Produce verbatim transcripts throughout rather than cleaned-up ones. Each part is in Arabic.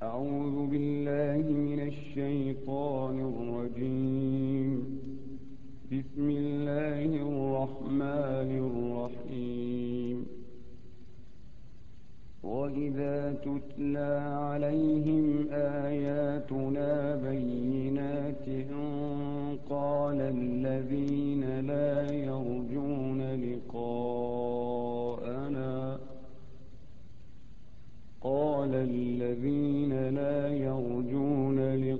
أعوذ بالله من الشيطان الرجيم. بسم الله الرحمن الرحيم. وإذا تتلى عليهم آياتنا بينات قال الذين لا يرجون لقاءنا قال الذين لا يرجون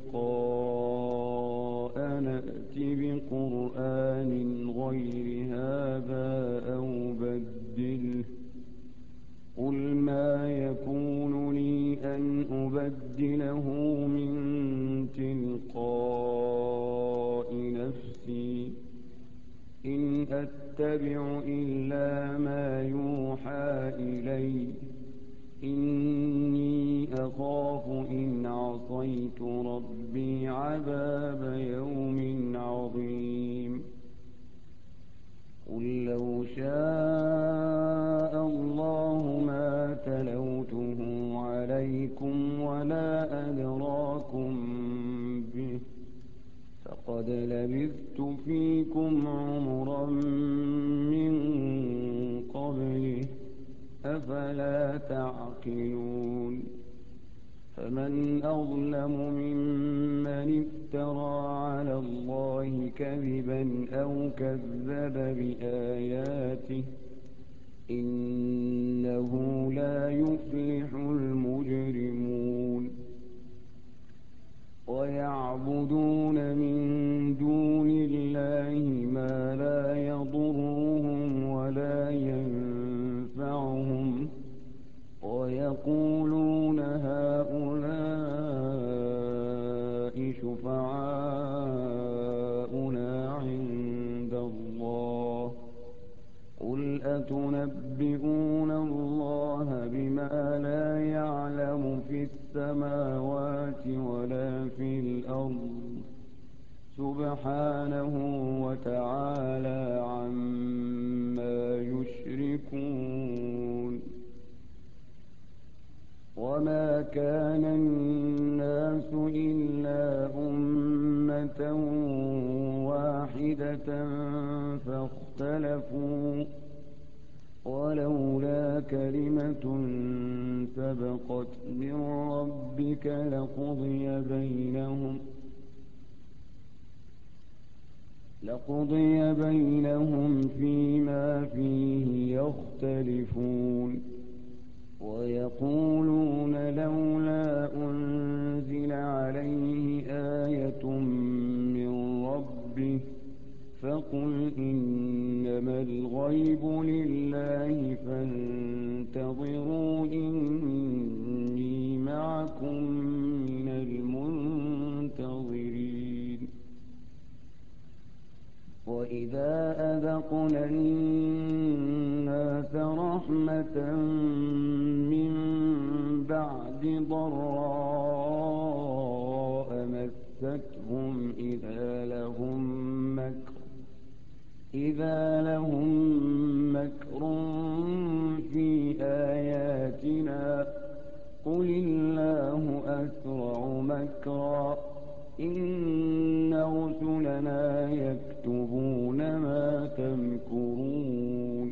لقاءنا ائت بقرآن غير هذا أو بدله قل ما يكون لي أن أبدله من تلقاء نفسي إن أتبع إلا ما يوحى إلي إني أخاف إن عصيت ربي عذاب يوم عظيم. قل لو شاء الله ما تلوته عليكم ولا أدراكم به فقد لبثت فيكم عمرا من قبله أفلا تعقلون. فمن أظلم ممن افترى على الله كذبا أو كذب بآياته إنه لا يفلح المجرمون. ويعبدون من دون الله ما لا يضرهم ولا ينفعهم ويقولون هؤلاء شفعاؤنا عند الله قل أتنبئون الله بما لا يعلم في السماوات ولا في الأرض سبحانه وتعالى عما يشركون. وما كان الناس إلا أمة واحدة فاختلفوا ولولا كلمة سبقت من ربك لقضي بينهم لقضي بينهم فيما فيه يختلفون. ويقولون لولا أنزل عليه آية من ربه فقل إنما الغيب لله فانتظروا إني معكم من المنتظرين. وإذا أذقنا الناس رحمة من بعد ضراء مستهم إذا لهم مكر إذا لهم مكر في آياتنا قل الله أسرع مكرا إن رسلنا يكتبون ما تمكرون.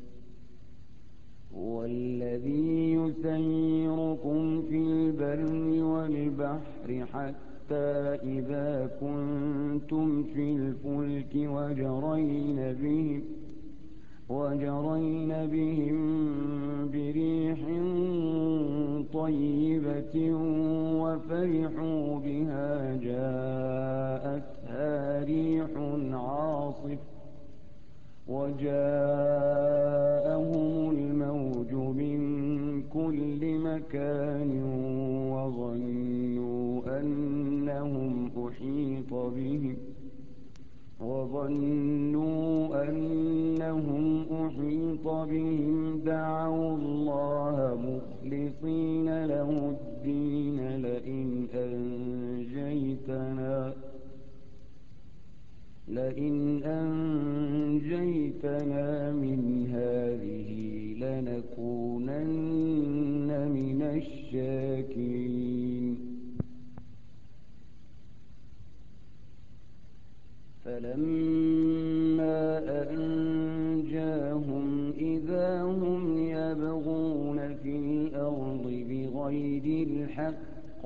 هو الذي يسيركم في البر والبحر حتى إذا كنتم في الفلك وجرين بهم وجرين بهم بريح طيبة وفرحوا بها جاءتها ريح عاصف وجاءهم الموج من كل مكان وظنوا أنهم أحيط بهم وظنوا أنهم أحيط بهم دعوا الله مخلصين له الدين لئن أنجيتنا لئن أنجيتنا من هذه لنكونن من الشاكرين. الأرض بغير الحق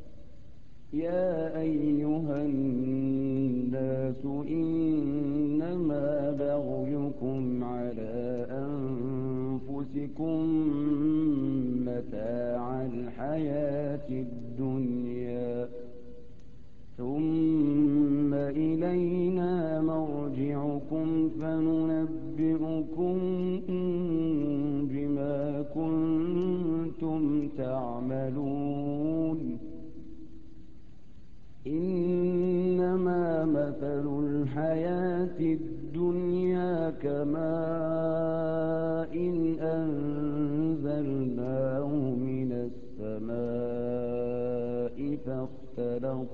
يا أيها الناس إنما بغيكم على أنفسكم متاع الحياة الدنيا ثم إلينا مرجعكم فننبئكم بما كنتم تعملون إنما مثل الحياة الدنيا كماء إن أنزلناه من السماء فاختلط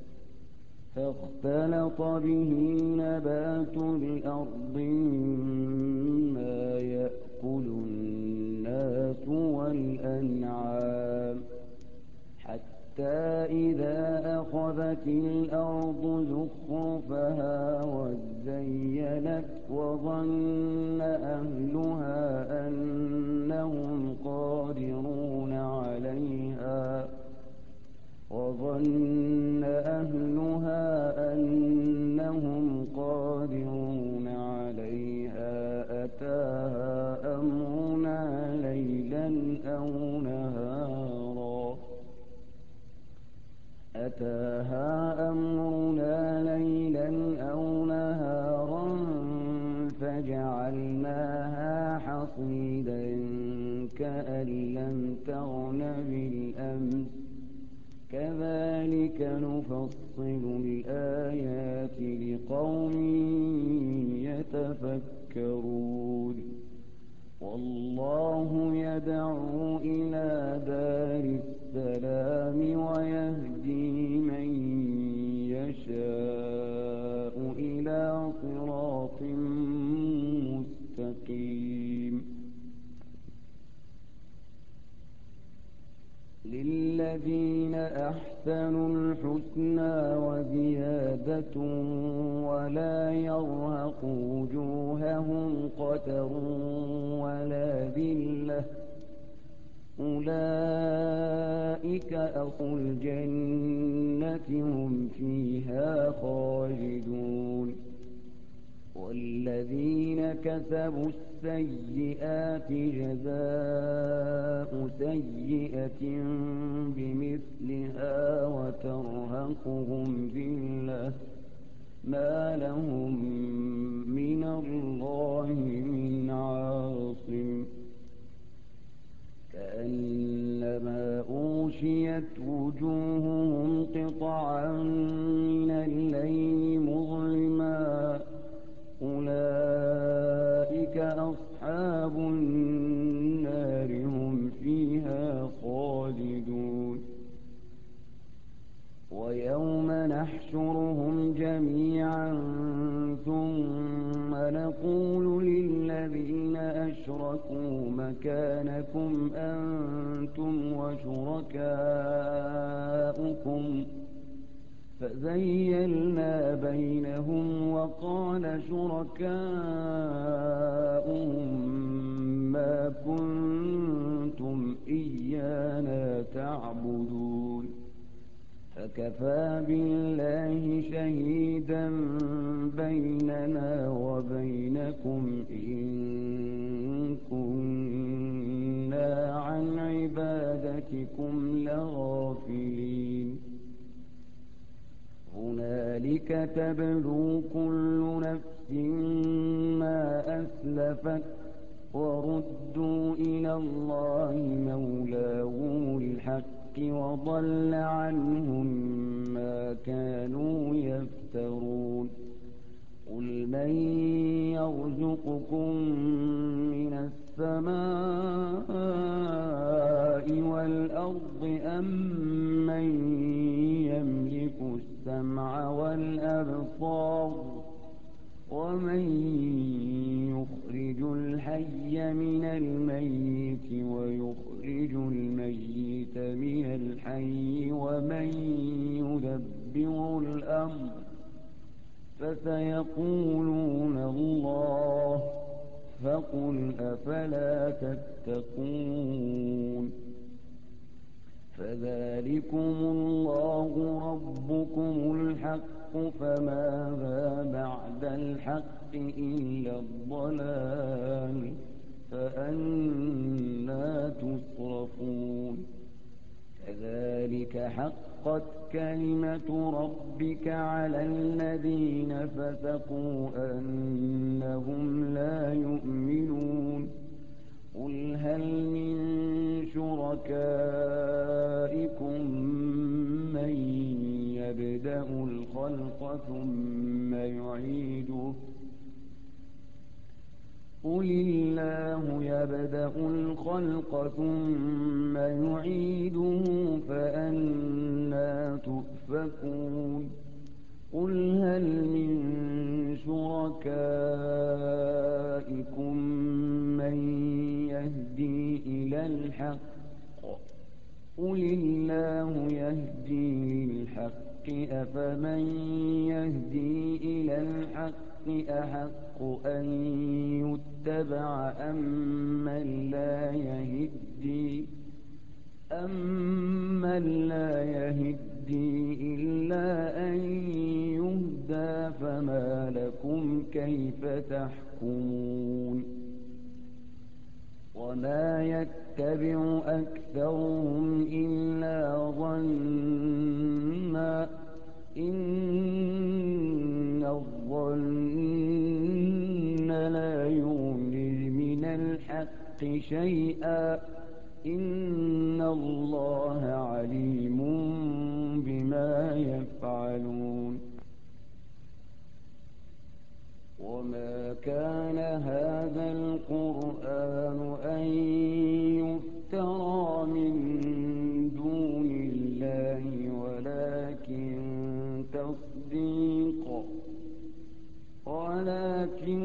فاختلط به نبات الأرض مما يأكل الناس والأنعام حتى إذا أخذت الأرض زخرفها وزينت وظن أهلها أنهم قادرون عليها وظن أهلها أنهم قادرون عليها أتاها أمرنا ليلا أو نهارا أتاها أمرنا ليلا أو نهارا فجعلناها حصيدا كأن لم تغن بالأمس كذلك نفصل الآيات لقوم يتفكرون والله يدعو إلى دار السلام ويهدي من يشاء إلى صراط مستقيم للذين أحسنوا الحسنى وزيادة ولا يرهق وجوههم قتر ولا ذلة أولئك أصحاب الجنة هم فيها خالدون والذين كسبوا السيئات جزاء سيئة بمثلها وترهقهم ذلة ما لهم من الله من عاصم كأنما أغشيت وجوههم قطعا من الليل مظلما أولئك أصحاب النار هم فيها خالدون ويوم نحشرهم جميعا ثم نقول للذين أشركوا مكانكم أنتم وشركاؤكم فزيلنا بينهم وقال شركاؤهم ما كنتم إيانا تعبدون فكفى بالله شهيدا بيننا وبينكم إن كنا عن عبادتكم لغافلين هنالك تبلو كل نفس ما أسلفت وردوا إلى الله مولاهم الحق وضل عنهم ما كانوا يفترون قل من يرزقكم من السماء والأرض أم من يملك السمع والأبصار ومن يخرج الحي من الميت ويخرج الميت من الحي ومن يدبر الأمر فسيقولون الله فقل أفلا تتقون ذلكم الله ربكم الحق فماذا بعد الحق إلا الضلال فأنى تصرفون كذلك حقت كلمة ربك على الذين فسقوا أنهم لا يؤمنون قل هل من شركائكم من يبدأ الخلق ثم يعيده قل الله يبدأ الخلق ثم يعيده فأنى تؤفكون قل هل من شركائكم من يهدي إلى الحق قل الله يهدي للحق أفمن يهدي إلى الحق أحق أن يتبع أمن لا يهدي أمن لا يهدي إلا أن يهدى فما لكم كيف تحكمون وما يتبع أكثرهم إلا ظنا إن الظن لا يغني من الحق شيئا إن الله عليم بما يفعلون وما كان هذا القرآن أن يفترى من دون الله ولكن تصديق ولكن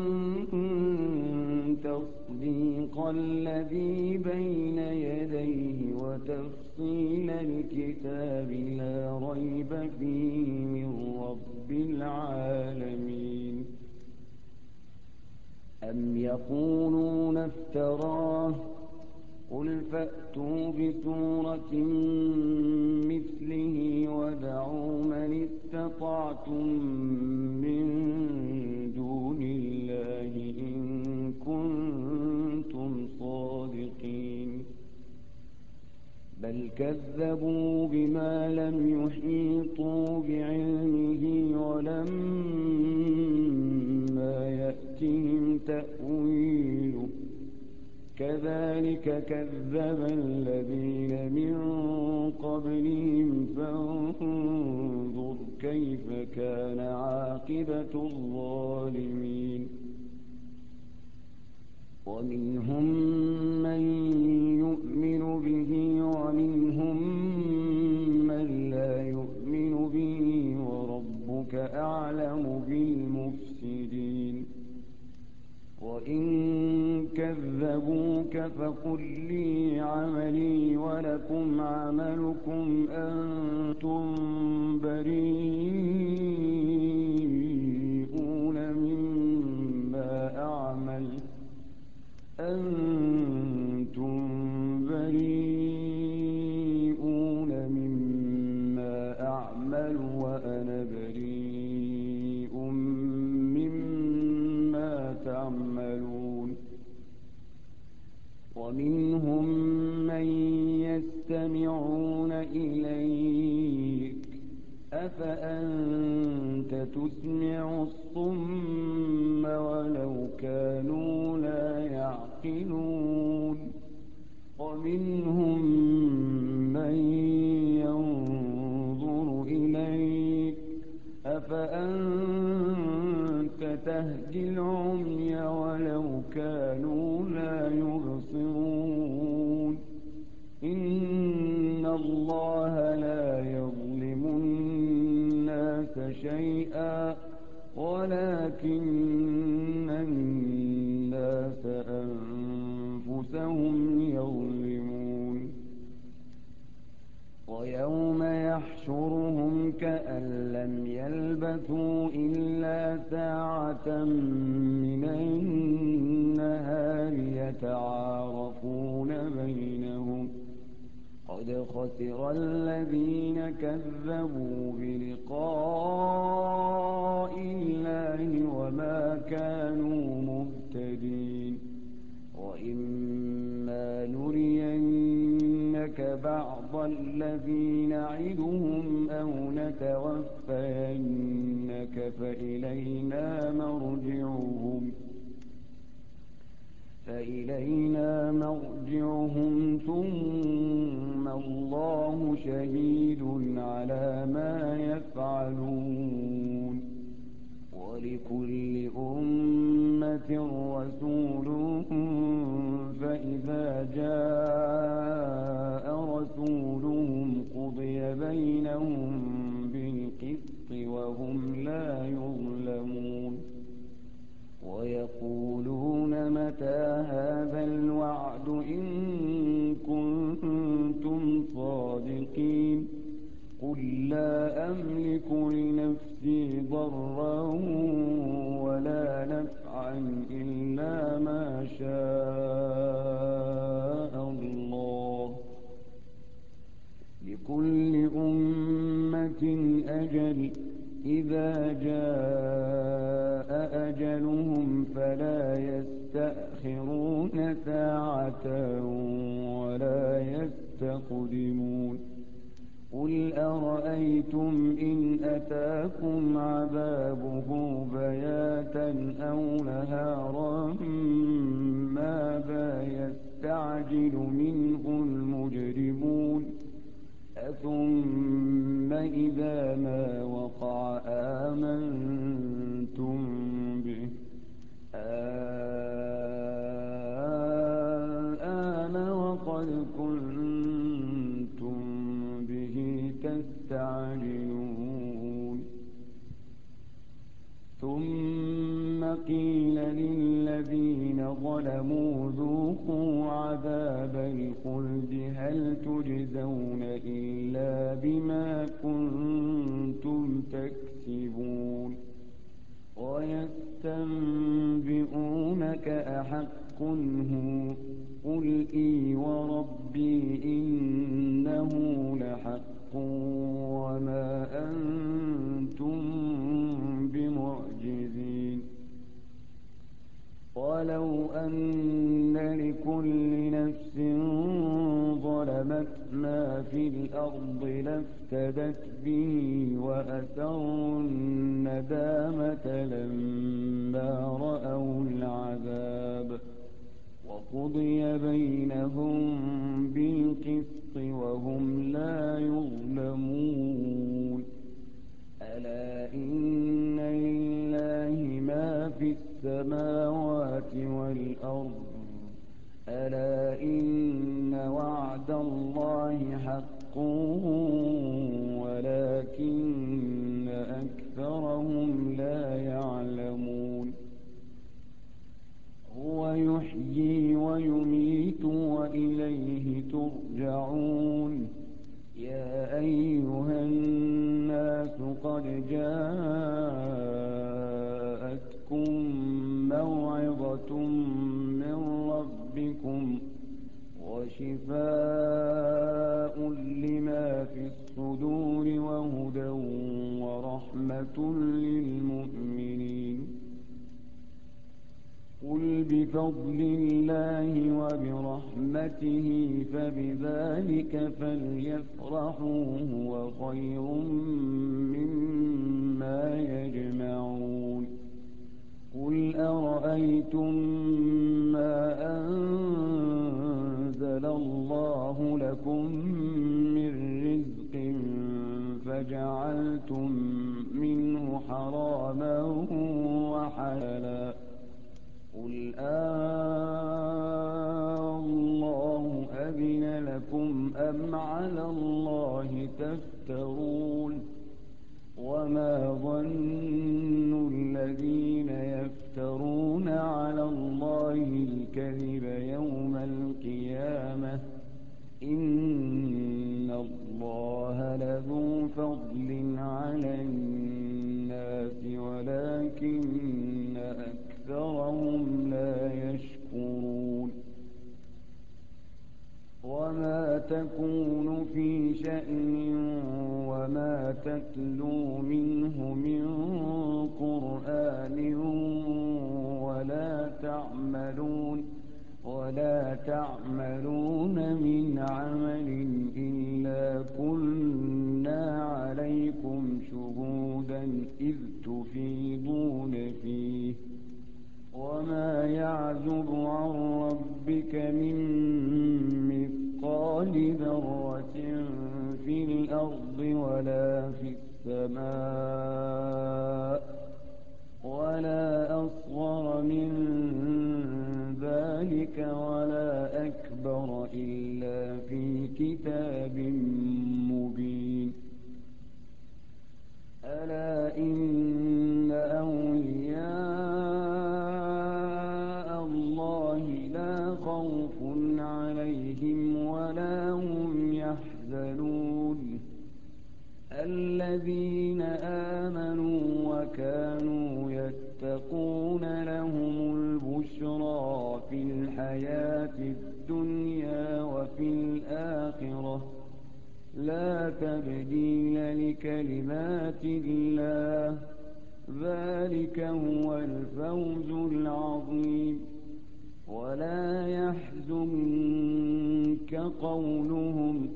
تصديق الذي بين يديه وتفصيل الكتاب لا ريب فيه من رب العالمين أم يقولون افتراه قل فأتوا بسورة مثله ودعوا من استطعتم من دون الله إن كنتم صادقين بل كذبوا بما لم يحيطوا بعلمه ولما يأتهم تأويله كذلك كذب الذين من قبلهم فانظر كيف كان عاقبة الظالمين ومنهم من يؤمن به ومنهم من لا يؤمن به وربك أعلم بالمفسدين وإن كذبوك فقل لي عملي ولكم عملكم أنتم بريئون مما أعمل أنتم بريئون مما أعمل وأنا بريء مما تعملون ومنهم من يستمعون إليك أفأنت تسمع الصم ولو كانوا لا يعقلون ومنهم من ينظر إليك أفأنت تهدي العمي ولو كانوا لا يبصرون إن الله لا يظلم الناس شيئا ولكن الناس أنفسهم يظلمون ويوم يحشرهم كأن لم يلبثوا إلا ساعة من النهار يتعارفون بينهم قد قد خسر الذين كذبوا بلقاء الله وما كانوا مهتدين وإما نرينك بعض الذي نعدهم أو نتوفينك فإلينا مرجعهم فإلينا مرجعهم ثم الله شهيد على ما يفعلون ولكل أمة رسول فإذا جاء رسولهم قضي بينهم بالقسط وهم لا يظلمون ويقولون متى هذا الوعد إن كنتم صادقين قل لا أملك لنفسي ضرا ولا نفعا إلا ما شاء الله لكل أمة أجل إذا جاء أجلهم فلا يستأخرون ساعة ولا يستقدمون قل أرأيتم إن أتاكم عذابه بياتا أو نهارا ماذا يستعجل منه المجرمون أثم إذا ما وقع آمنتم به الآن وقد كنتم به تستعجلون ثم قيل للذين ظلموا ذوقوا عذاب الخلد هل تجزون إلا بما كنتم تكسبون ويستنبئونك أحق هو قل إي وربي إنه لحق وما أنتم بمعجزين ولو أن لكل نفس ظلمت ما في الأرض لافتدت به وأسروا الندامة لما رأوا العذاب وقضي بينهم بالقسط وهم لا يظلمون ألا إن لله ما في السماوات والأرض ألا إن وعد الله حق ولكن أكثرهم لا يعلمون هو يحيي ويميت وإليه ترجعون يا أيها الناس قد جاءتكم موعظة من ربكم وشفاء لما في الصدور وهدى ورحمة للمؤمنين قل بفضل الله وبرحمته فبذلك فليفرحوا هو خير مما يجمعون قل أرأيتم ما أنزل الله لكم من رزق فجعلتم منه حراما وحلالا قل الله أذن لكم أم على الله تفترون وما ظن الذين يفترون على الله الكذب يوم القيامة إن الله لذو فضل على الناس ولكن أكثرهم لا يشكرون وما تكون في شأن وما تتلو منه من قرآن ولا تعملون ولا تعملون من عمل إلا كنا عليكم شهودا إذ تفيضون فيه وما يعزب عن ربك من مثقال ذرة في الأرض ولا في السماء ولا أصغر من ذلك ولا أكبر إلا في كتاب مبين. ألا إن أولياء الله لا خوف عليهم ولا هم يحزنون الذين آمنوا وكانوا يتقون لهم البشرى في الحياة الدنيا وفي الآخرة لا تبديل لكلمات الله ذلك هو الفوز العظيم. ولا يحزنك قولهم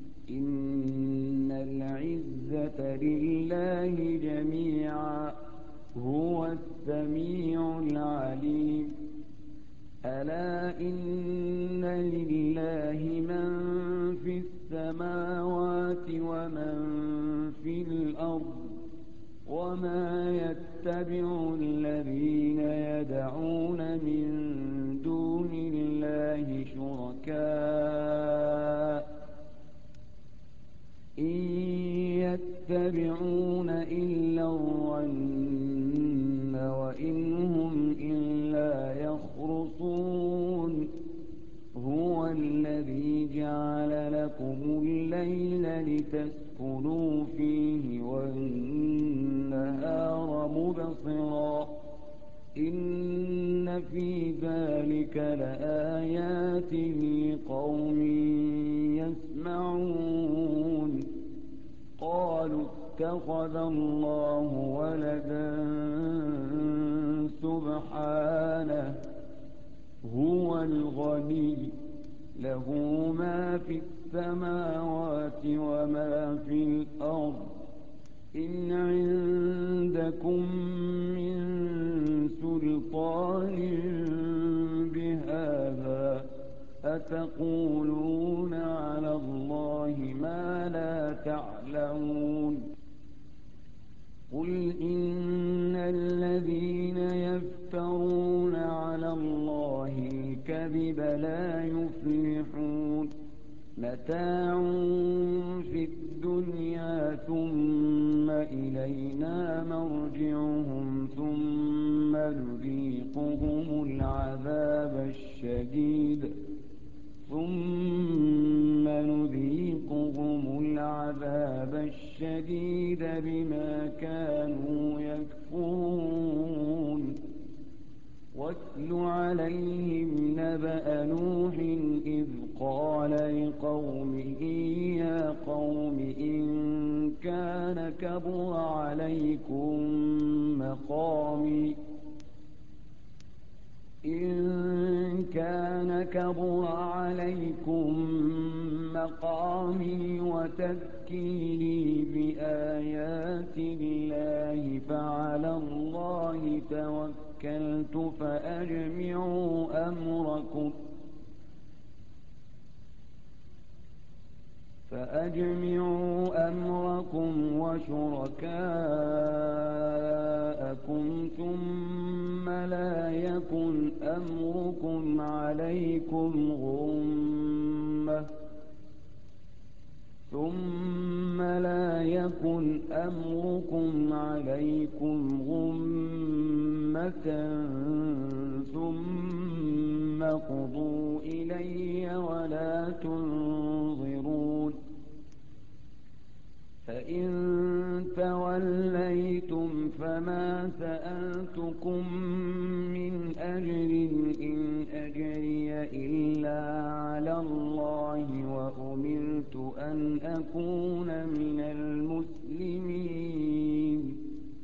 إن العزة لله جميعا هو السميع العليم. ألا إن لله من في السماوات ومن في الأرض وما يتبع الذين يدعون من دون الله شركاء إن يتبعون إلا الظن وإن هم إلا يخرصون. هو الذي جعل لكم الليل لتسكنوا فيه والنهار مبصرا إن في ذلك لآيات لقوم يسمعون. قالوا اتخذ الله ولدا سبحانه هو الغني له ما في السماوات وما في الأرض إن عندكم من سلطان بهذا أتقولون على الله ما لا تعلمون. قل إن الذين يفترون على الله الكذب لا يفلحون متاع في الدنيا ثم إلينا مرجعهم ثم نذيقهم العذاب الشديد ثم نذيقهم العذاب الشديد بما كانوا يكفرون. واتل عليهم نبأ نوح إذ قال لقومه يا قوم إن كان كبر عليكم مقامي إن كان كبر عليكم مقامي وتذكيري بآيات الله فعلى الله توكلت فأجمعوا أمركم فأجمعوا أمركم وشركاءكم ثم لا يكن أمركم عليكم غمة ثم لا يكن أمركم عليكم غمة ثم قضوا إلي ولا تنظرون. فإن توليتم فما سألتكم من أجر إن أجري إلا على الله وأمرت أمرت أن أكون من المسلمين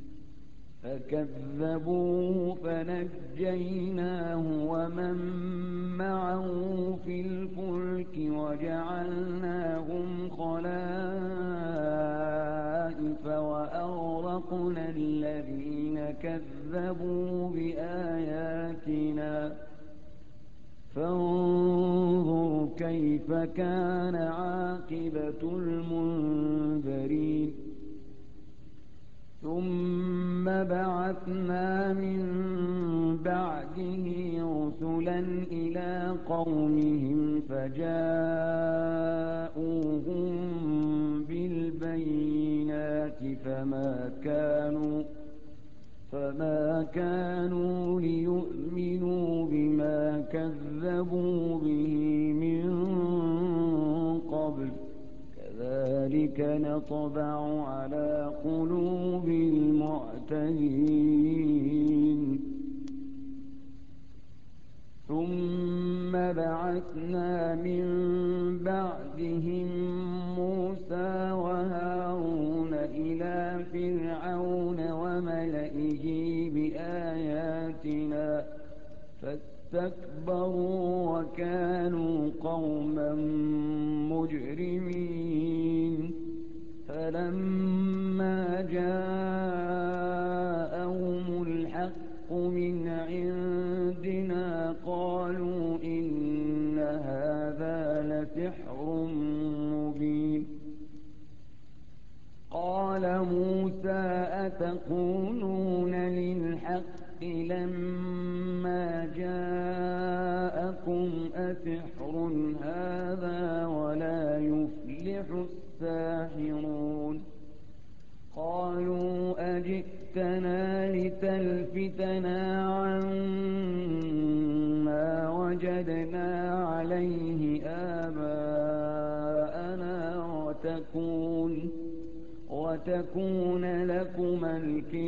فكذبوه فنجيناه ومن معه في الفلك وجعلناهم خلائف وأغرقنا الذين كذبوا بآياتنا فانظر كيف كان عاقبة المنذرين ثم بعثنا من بعده رسلا إلى قومهم فجاءوهم بالبينات فما كانوا فما كانوا ليؤمنوا بما كذبوا به من قبل كذلك نطبع على قلوب المعتدين ثم بعثنا من بعدهم موسى وهارون إلى فرعون وملئه بآياتنا فاستكبروا وكانوا قوما مجرمين فلما جاءهم الحق من عندنا قالوا إن هذا لسحر مبين قال موسى أتقولون للحق لما جاءكم أسحر هذا ولا يفلح الساحرون قالوا أجئتنا لتلفتنا عما وجدنا عليه آباءنا وتكون وتكون لكما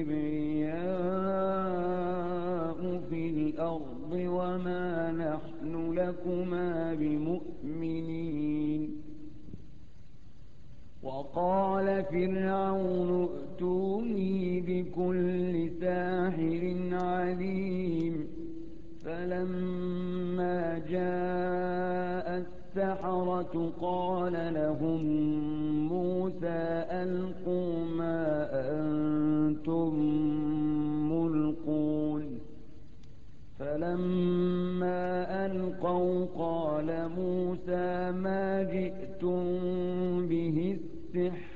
الكبرياء في الأرض وما نحن لكما بمؤمنين وقال فرعون ائتوني بكل ساحر عليم فلما جاء السحرة قال لهم موسى ألقوا ما أنتم ملقون فلما ألقوا قال موسى ما جئتم به السحر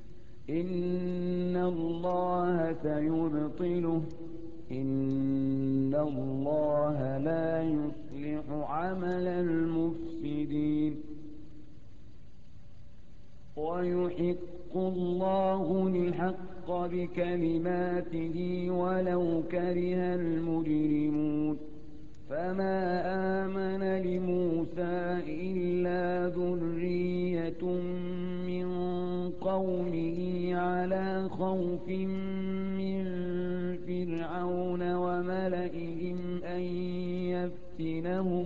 إن الله سيبطله إن الله لا يصلح عمل المفسدين ويحق الله الحق بكلماته ولو كره المجرمون فما آمن لموسى إلا ذرية من قومه على خوف من فرعون وملئهم أن يفتنهم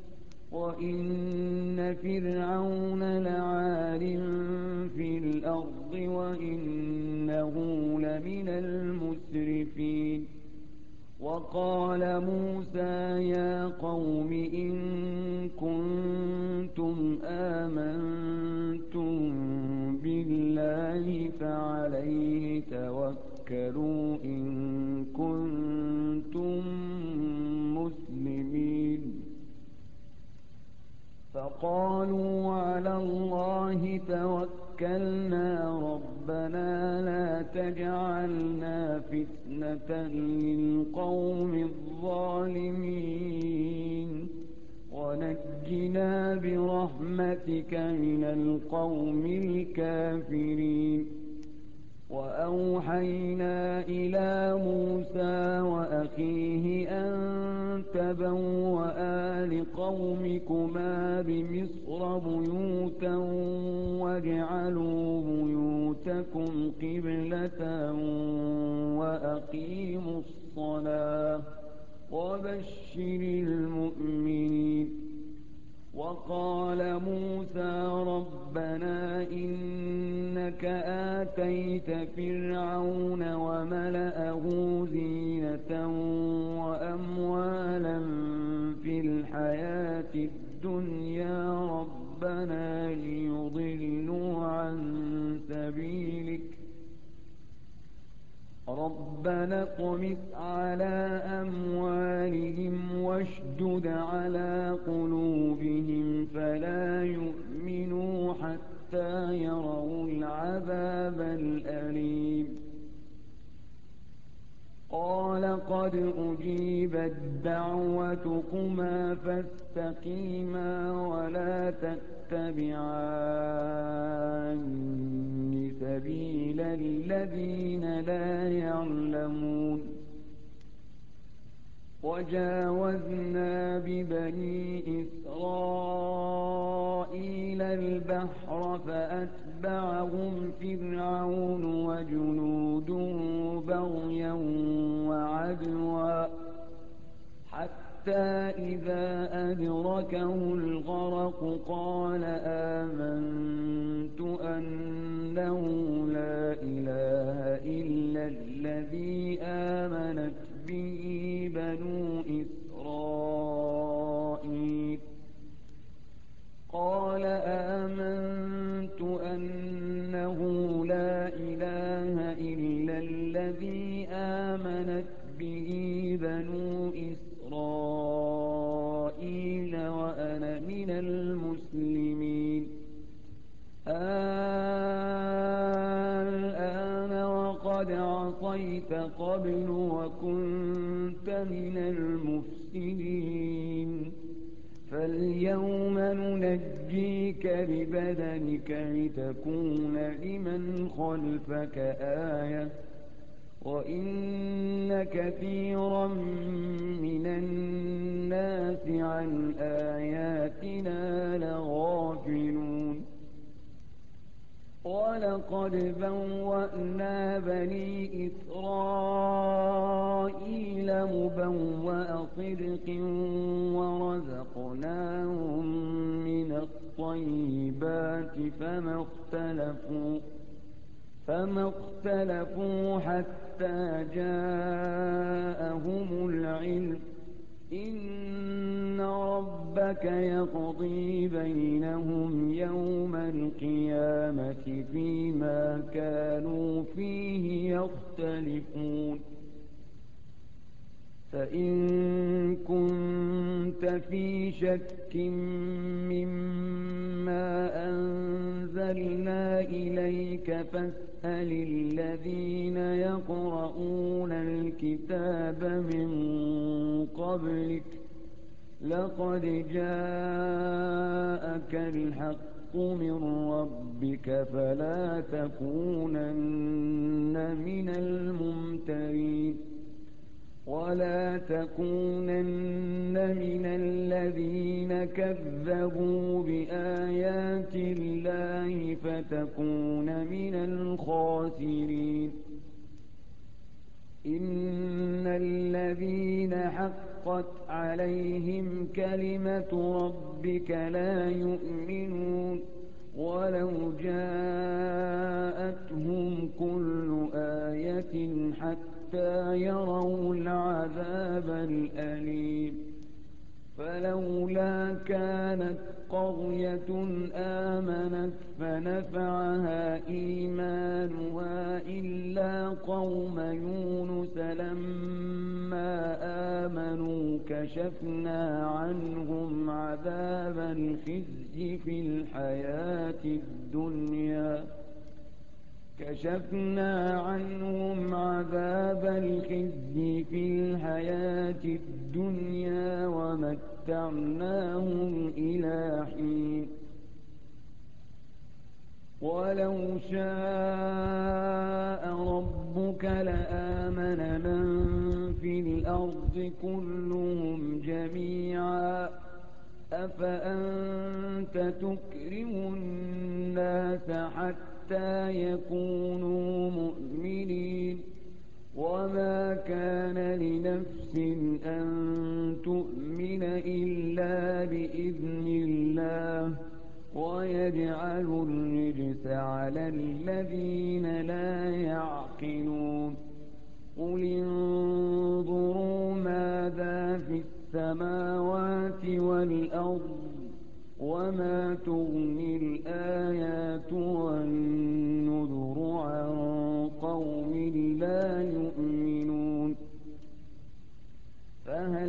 وإن فرعون لعال في الأرض وإنه لمن المسرفين وقال موسى يا قوم إن كنتم آمنتم بالله فعليه توكلوا إن كنتم مسلمين فقالوا على الله توكلنا ربنا لا تجعلنا فتنة للقوم الظالمين ونجنا برحمتك من القوم الكافرين وأوحينا إلى موسى وأخيه أن تبوأ لقومكما بمصر بيوتا واجعلوا بيوتكم قبلة وأقيموا الصلاة وبشر المؤمنين وقال موسى رب إنك آتيت فرعون وملأه زينة وأموالا في الحياة الدنيا ربنا ليضلوا عن سبيلك ربنا اطمس على أموالهم واشدد على قلوبهم فلا يؤمنوا حتى يروا العذاب الأليم قال قد أجيبت دعوتكما فاستقيما ولا تتبعان سبيل الذين لا يعلمون وجاوزنا ببني إسرائيل البحر فأتبعهم فرعون وجنوده بغيا وعدوا حتى إذا أدركه الغرق قال آمنت أنه لا إله إلا الذي آمنت به بنو إسرائيل قال آمنت أنه لا إله إلا الذي آمنت به بنو إسرائيل وأنا من المسلمين الآن وقد عصيت قبل وكنت من المفسدين فاليوم ننجيك ببدنك لتكون لمن خلفك آية وإن كثيرا من الناس عن آياتنا لغافلون ولقد بوأنا بني إسرائيل مبوأ صدق ورزقناهم من الطيبات فما اختلفوا فما اختلفوا حتى جاءهم العلم إن ربك يقضي بينهم يوم القيامة فيما كانوا فيه يختلفون فإن كنت في شك مما أنزلنا إليك فاسأل الذين يقرؤون الكتاب من قبلك لقد جاءك الحق من ربك فلا تكونن من الممترين ولا تكونن من الذين كذبوا بآيات الله فتكون من الخاسرين إن الذين حقت عليهم كلمة ربك لا يؤمنون ولو جاءتهم كل آية حتى يروا العذاب الأليم فلولا كانت قرية آمنت فنفعها إيمانها إلا قوم يونس لما آمنوا كشفنا عنهم عذاب الخزي في الحياة الدنيا كشفنا عنهم عذاب الخزي في الحياة الدنيا ومتعناهم إلى حين ولو شاء ربك لآمن من في الأرض كلهم جميعا أفأنت تكره الناس حتى يكونوا مؤمنين وما كان لنفس أن تؤمن إلا بإذن الله ويتبع يجعلوا الرجس على الذين لا يعقلون قل انظروا ماذا في السماوات والأرض وما تغني الآيات والنذر عن قوم لا يؤمنون فهل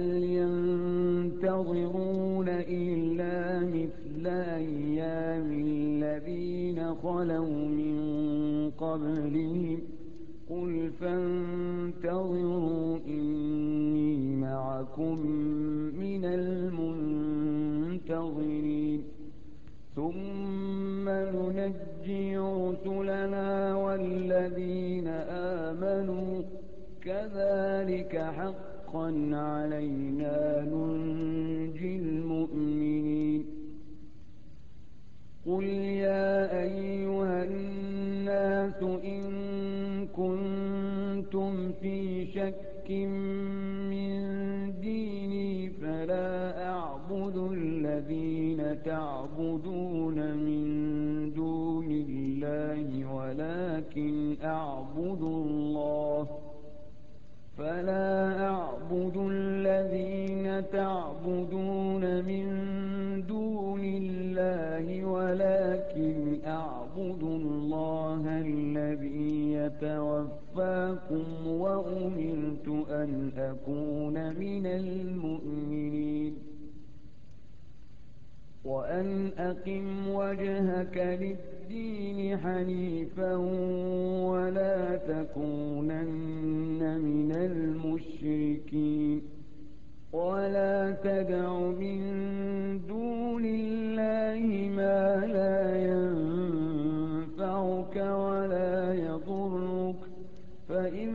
ينتظرون إلا مثل أيام الذين خلوا من قبلهم قل فانتظروا إني معكم من المنتظرين ثم ننجي رسلنا والذين آمنوا كذلك حقا علينا ننجي المؤمنين قل يا أيها الناس إن كنتم في شك من ديني فلا أعبد الذين تعبدون من دون الله ولكن أعبد الله فلا أعبد الذين تعبدون من دون الله ولكن أعبد الله الذي يتوفاكم وأمرت أن أكون من المؤمنين وأن أقم وجهك للدين حنيفا ولا تكونن من المشركين ولا تدع من دون الله ما لا ينفعك ولا يضرك فإن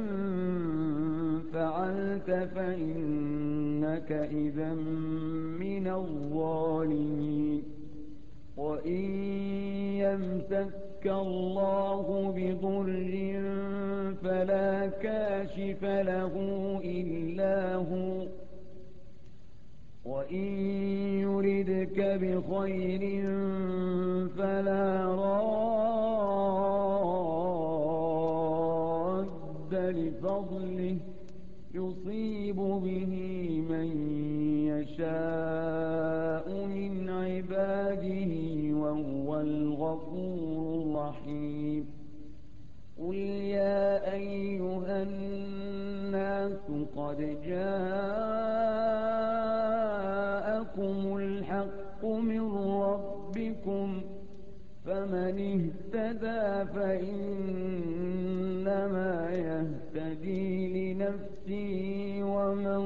فعلت فإنك إذا من الظالمين وإن يمسك الله بضر فلا كاشف له إلا هو وإن يردك بخير فلا راد لفضله يصيب به من يشاء من عباده وهو الغفور الرحيم قل يا أيها الناس قد جاءكم الحق من ربكم فمن اهتدى فإنما يهتدي لنفسه ومن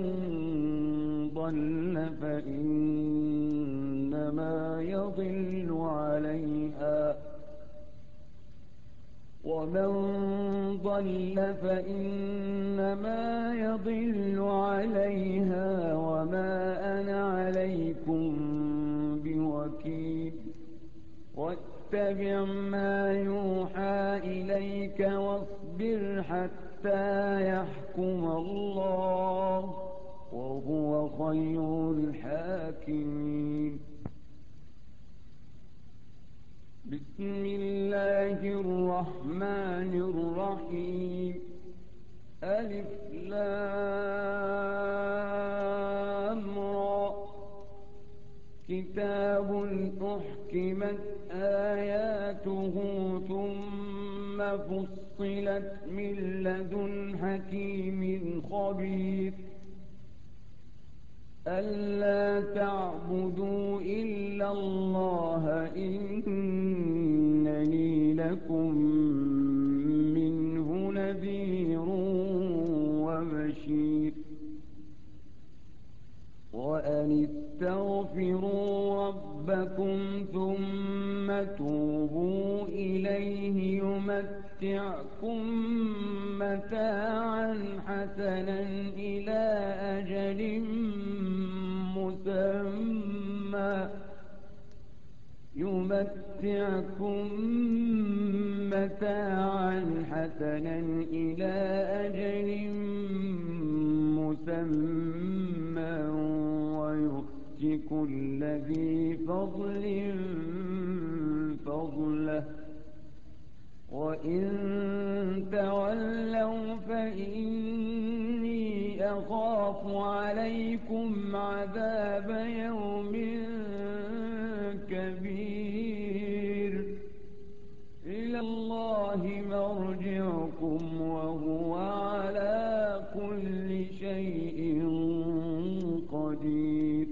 ضل فإنما يضل عليها ومن ضل فإنما يضل عليها وما أنا عليكم بوكيل واتبع ما يوحى إليك واصبر حتى يحكم الله وهو خير الحاكمين بسم الله الرحمن الرحيم ألف لام را كتاب أحكمت آياته ثم فصلت من لدن حكيم خبير ألا تعبدوا إلا الله إنني لكم منه نذير وبشير وأن استغفروا ربكم ثم توبوا إليه يمتعكم متاعا حسنا إلى أجل مسمى يمتعكم متاعا حسنا إلى أجل مسمى ويؤت كل ذي فضل وإن تولوا فإني أخاف عليكم عذاب يوم كبير إلى الله مرجعكم وهو على كل شيء قدير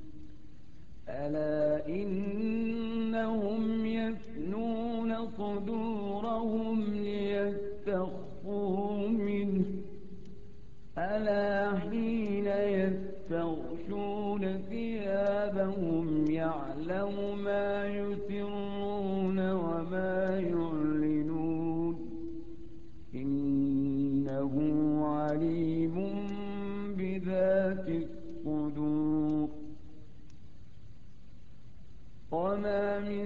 ألا إنهم يثنون صدورهم ليستخفوا منه ألا حين يستغشون ثيابهم يعلم ما يسرون وما يعلنون إنه عليم بذات الصدور وما من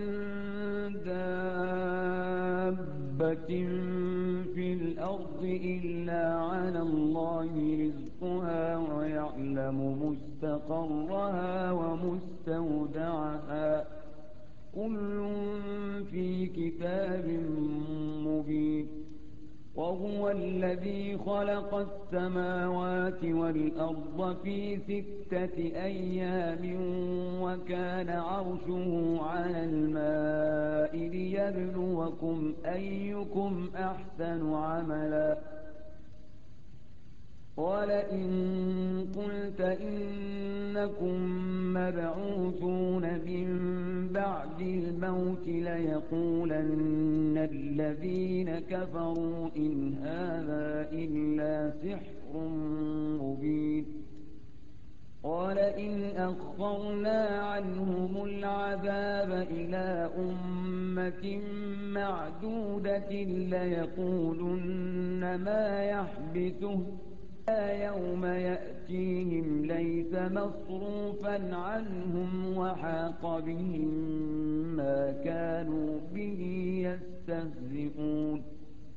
دابة في الأرض إلا على الله رزقها ويعلم مستقرها ومستودعها كل في كتاب مبين وهو الذي خلق السماوات والأرض في ستة أيام وكان عرشه على الماء ليبلوكم أيكم أحسن عملا ولئن قلت إنكم مبعوثون من بعد الموت ليقولن الذين كفروا إن هذا إلا سحر مبين ولئن أخرنا عنهم العذاب إلى أمة معدودة ليقولن ما يحبسه يوم يأتيهم ليس مصروفا عنهم وحاق بهم ما كانوا به يستهزئون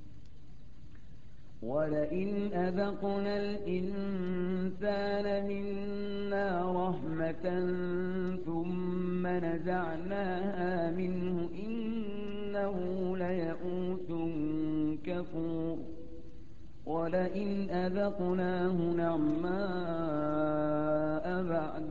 ولئن أذقنا الإنسان منا رحمة ثم نزعناها منه إنه ليئوس كفور ولئن أذقناه نعماء بعد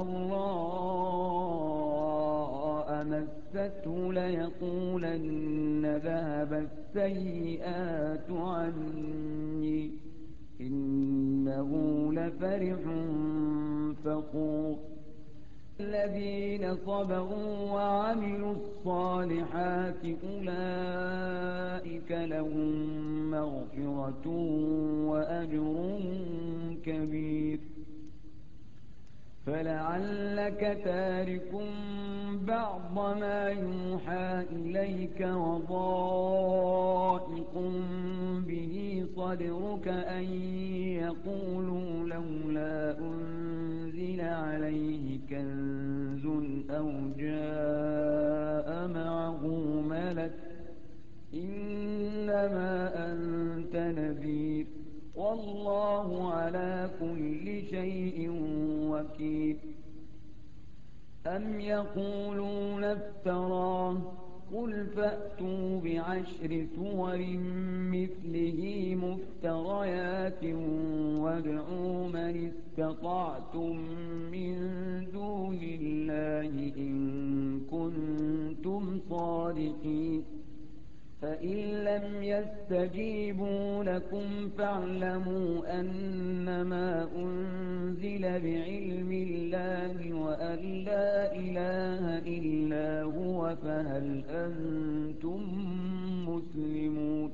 ضراء مسته ليقولن ذهب السيئات عني إنه لفرح فخور الذين صبروا وعملوا الصالحات أولئك لهم مغفرة وأجر كبير فلعلك تارك بعض ما يوحى إليك وضائق به صدرك أن يقولوا لولا أنزل عليه كنز أو جاء معه ملك إنما أنت نذير والله على كل شيء وكيل أم يقولون افتراه قل فأتوا بعشر سور مثله مفتريات وادعوا من استطعتم من دون الله إن كنتم صادقين فإن لم يستجيبوا لكم فاعلموا أنما أنزل بعلم الله وأن لا إله إلا هو فهل أنتم مسلمون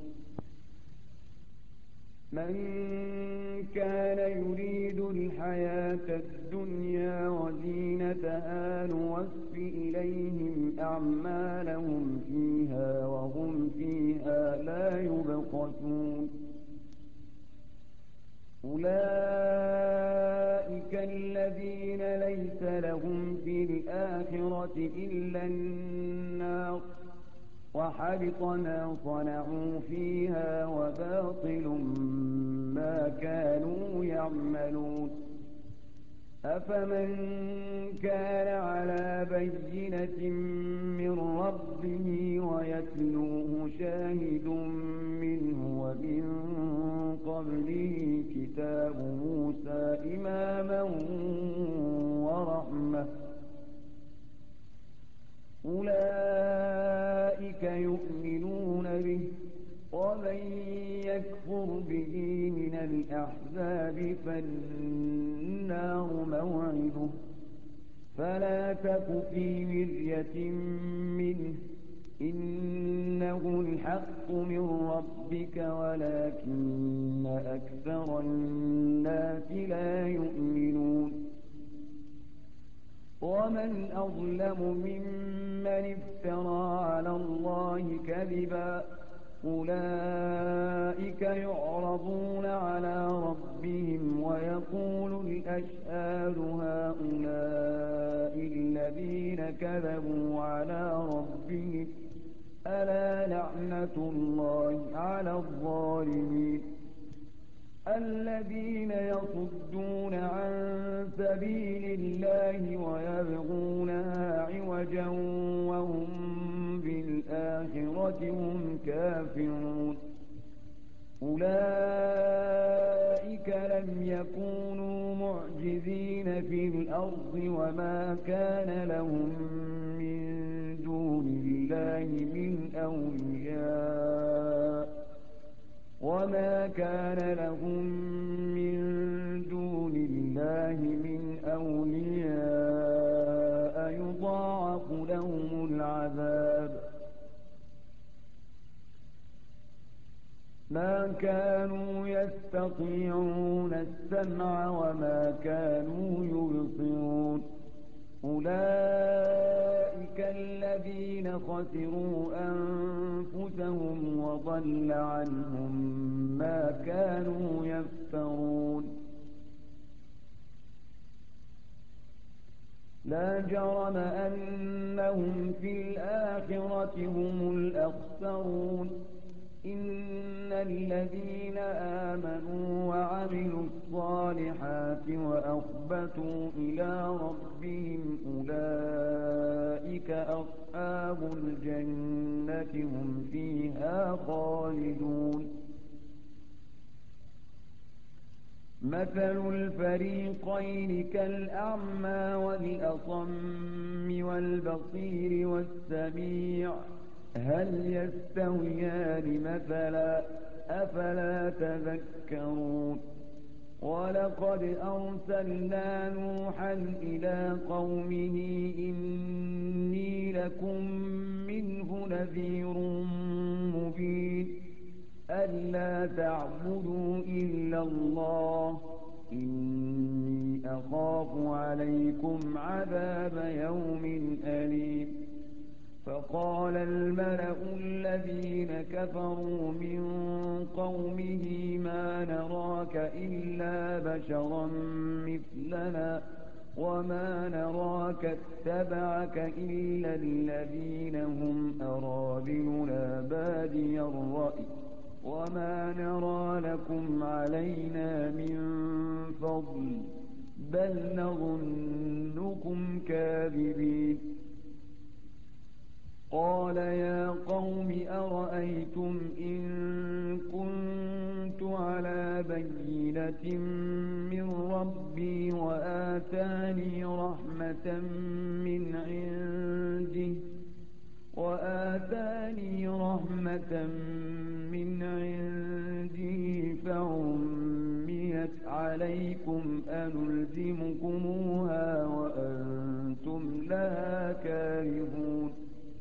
من كان يريد الحياة الدنيا وزينتها نوفِ إليهم أعمالهم فيها وهم فيها لا يبخسون أولئك الذين ليس لهم في الآخرة إلا النار وحبط ما صنعوا فيها وباطل ما كانوا يعملون أفمن كان على بينة من ربه ويتلوه شاهد منه ومن قبله كتاب موسى إماما ورحمة أولئك يؤمنون به ومن يكفر به من الأحزاب فالنار موعده فلا تك في مرية منه إنه الحق من ربك ولكن أكثر الناس لا يؤمنون ومن أظلم ممن افترى على الله كذبا أولئك يعرضون على ربهم ويقول الأشهاد هؤلاء الذين كذبوا على ربهم ألا لعنة الله على الظالمين الذين يصدون عن سبيل الله ويبغونها عوجا وهم بالآخرة هم كافرون أولئك لم يكونوا معجزين في الأرض وما كان لهم من دون الله من أولياء وما كان لهم من دون الله من أولياء يضاعف لهم العذاب ما كانوا يستطيعون السمع وما كانوا يبصرون أولئك الذين خسروا أنفسهم وضل عنهم ما كانوا يفترون لا جرم أنهم في الآخرة هم الأخسرون إن الذين آمنوا وعملوا الصالحات وأخبتوا إلى ربهم أولئك أصحاب الجنة هم فيها خالدون مثل الفريقين كالأعمى والأصم والبصير والسميع هل يستويان مثلا أفلا تذكرون ولقد أرسلنا نوحا إلى قومه إني لكم منه نذير مبين ألا تعبدوا إلا الله إني أخاف عليكم عذاب يوم أليم فقال الملأ الذين كفروا من قومه ما نراك إلا بشرا مثلنا وما نراك اتبعك إلا الذين هم أراذلنا بادي الرأي وما نرى لكم علينا من فضل بل نظنكم كاذبين قال يا قوم أرأيتم إن كنت على بينة من ربي وآتاني رحمة من عنده وآتاني رحمة من عنده فعميت عليكم أنلزمكموها وأنتم لها كارهون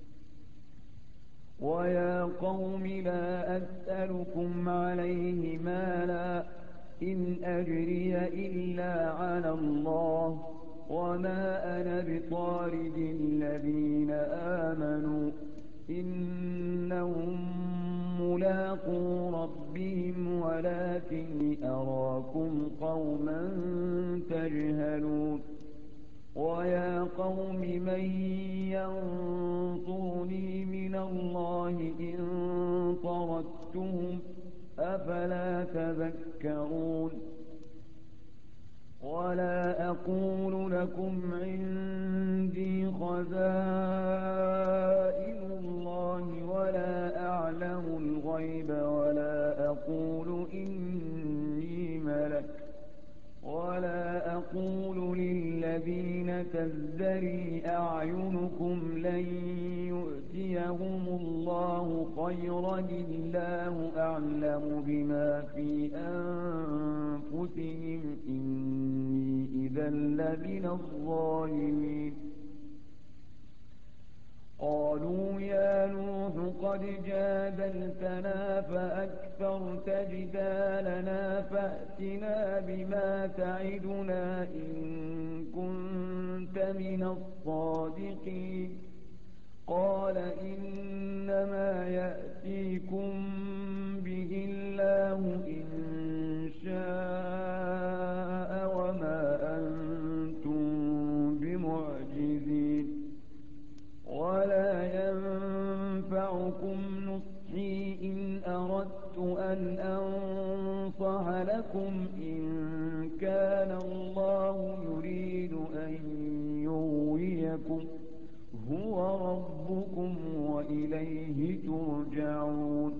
ويا قوم لا أسألكم عليه مالا إن أجري إلا على الله وما أنا بطارد الذين آمنوا إنهم ملاقو ربهم ولكني أراكم قوما تجهلون ويا قوم من ينصرني من الله إن طردتهم أفلا تذكرون ولا أقول لكم عندي خزائن الله ولا أعلم أعلم الغيب ولا أقول إني ملك ولا أقول للذين تزدري أعينكم لن يؤتيهم الله خيرا الله أعلم بما في أنفسهم إني إذا لمن الظالمين. قالوا يا نوح قد جادلتنا فأكثرت جدالنا فأتنا بما تعدنا إن كنت من الصادقين. قال إنما يأتيكم به الله إن شاء وما أنتم بمعجزين ولا ينفعكم نصحي إن أردت أن أنصح لكم إن كان الله يريد أن يغويكم هو ربكم وإليه ترجعون.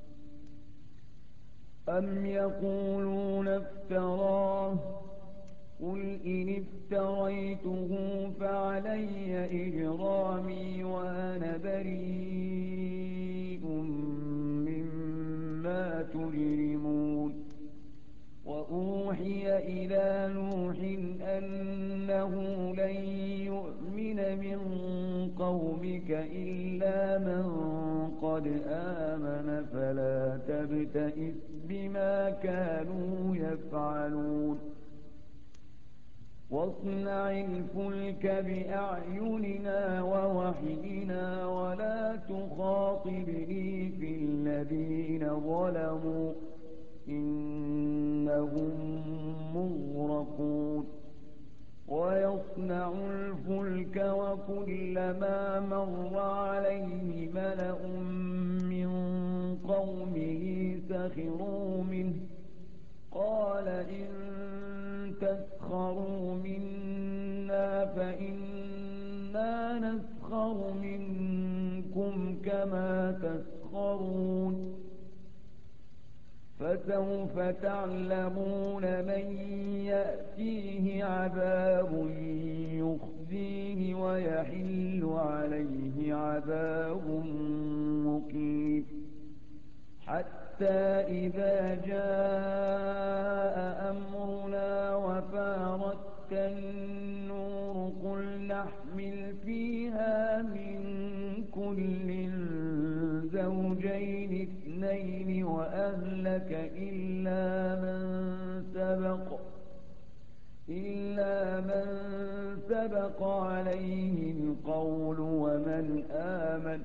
أم يقولون افتراه قل إن افتريته فعلي إجرامي وأنا بريء مما تجرمون. وأوحي إلى نوح أنه لن يؤمن من قومك إلا من قد آمن فلا تبتئس بما كانوا يفعلون. واصنع الفلك بأعيننا ووحينا ولا تخاطبني في الذين ظلموا إنهم مغرقون. ويصنع الفلك وكلما مر عليه ملأ من قومه سخروا منه قال إن تسخروا منا فإنا نسخر منكم كما تسخرون. فسوف تعلمون من يأتيه عذاب يخزيه ويحل عليه عذاب مقيم. حتى إذا جاء أمرنا وفارت النور قل نحمل فيها من كل زوجين اثنين وأهلك إلا من سبق إلا من سبق عليه القول ومن آمن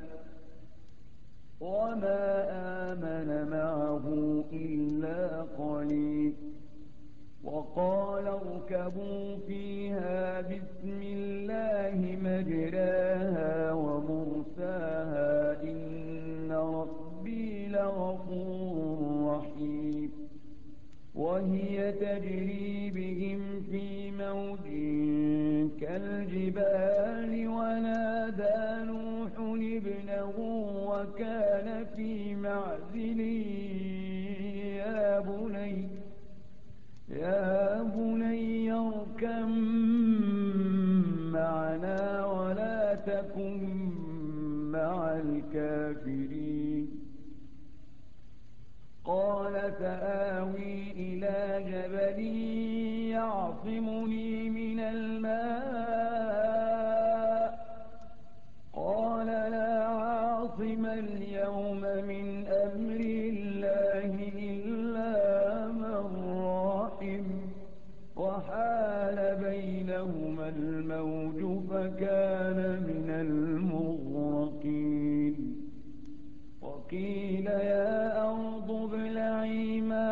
وما آمن معه إلا قليل. وقال اركبوا فيها بسم الله مجراها ومرساها إن ربي لغفور رحيم. وهي تجري بهم في موج كالجبال ونادى نوح ابنه وكان في معزل يا بني يا بني اركب معنا ولا تكن مع الكافرين. قال سآوي إلى جبل يعصمني من الماء قال لا عاصم اليوم من أمر الله إلا من رحم وحال بينهما الموج فكان من المغرقين. وقيل يا أرض ابلعي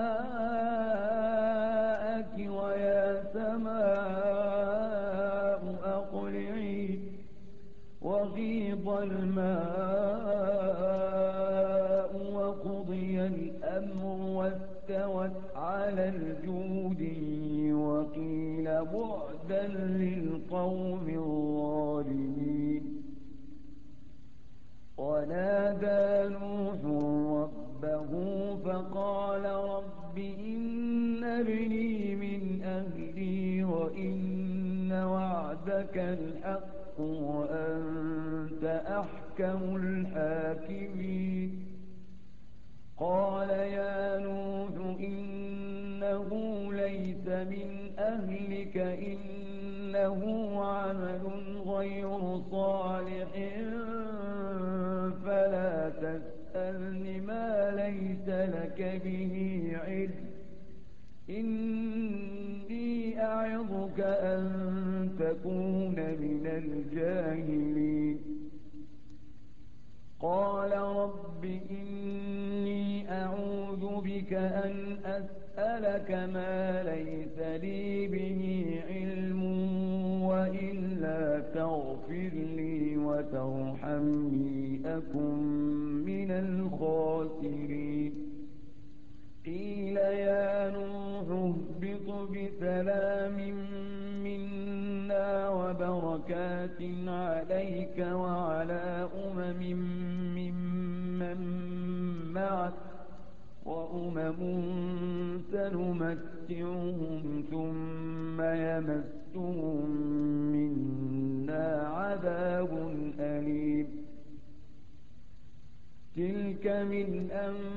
ماءك ويا سماء أقلعي وغيض الماء وقضي الأمر واستوت على الجودي وقيل بعدا للقوم الظالمين. ونادى نوح ربه فقال رب إن ابني من أهلي وإن وعدك الحق وأنت أحكم الحاكمين قال يا نوح إنه ليس من أهلك إنه عمل غير صالح فلا تسألن ما ليس لك به علم إني أعظك أن تكون من الجاهلين قال رب إني أعوذ بك أن أسألك ما ليس لي به علم وإلا تغفر لي وترحمني أكن من الخاسرين قيل يا نوح اهبط بسلام منا وبركات عليك وعلى أمم ممن معك وأمم سنمتعهم ثم يمسهم منا عذاب أليم تلك من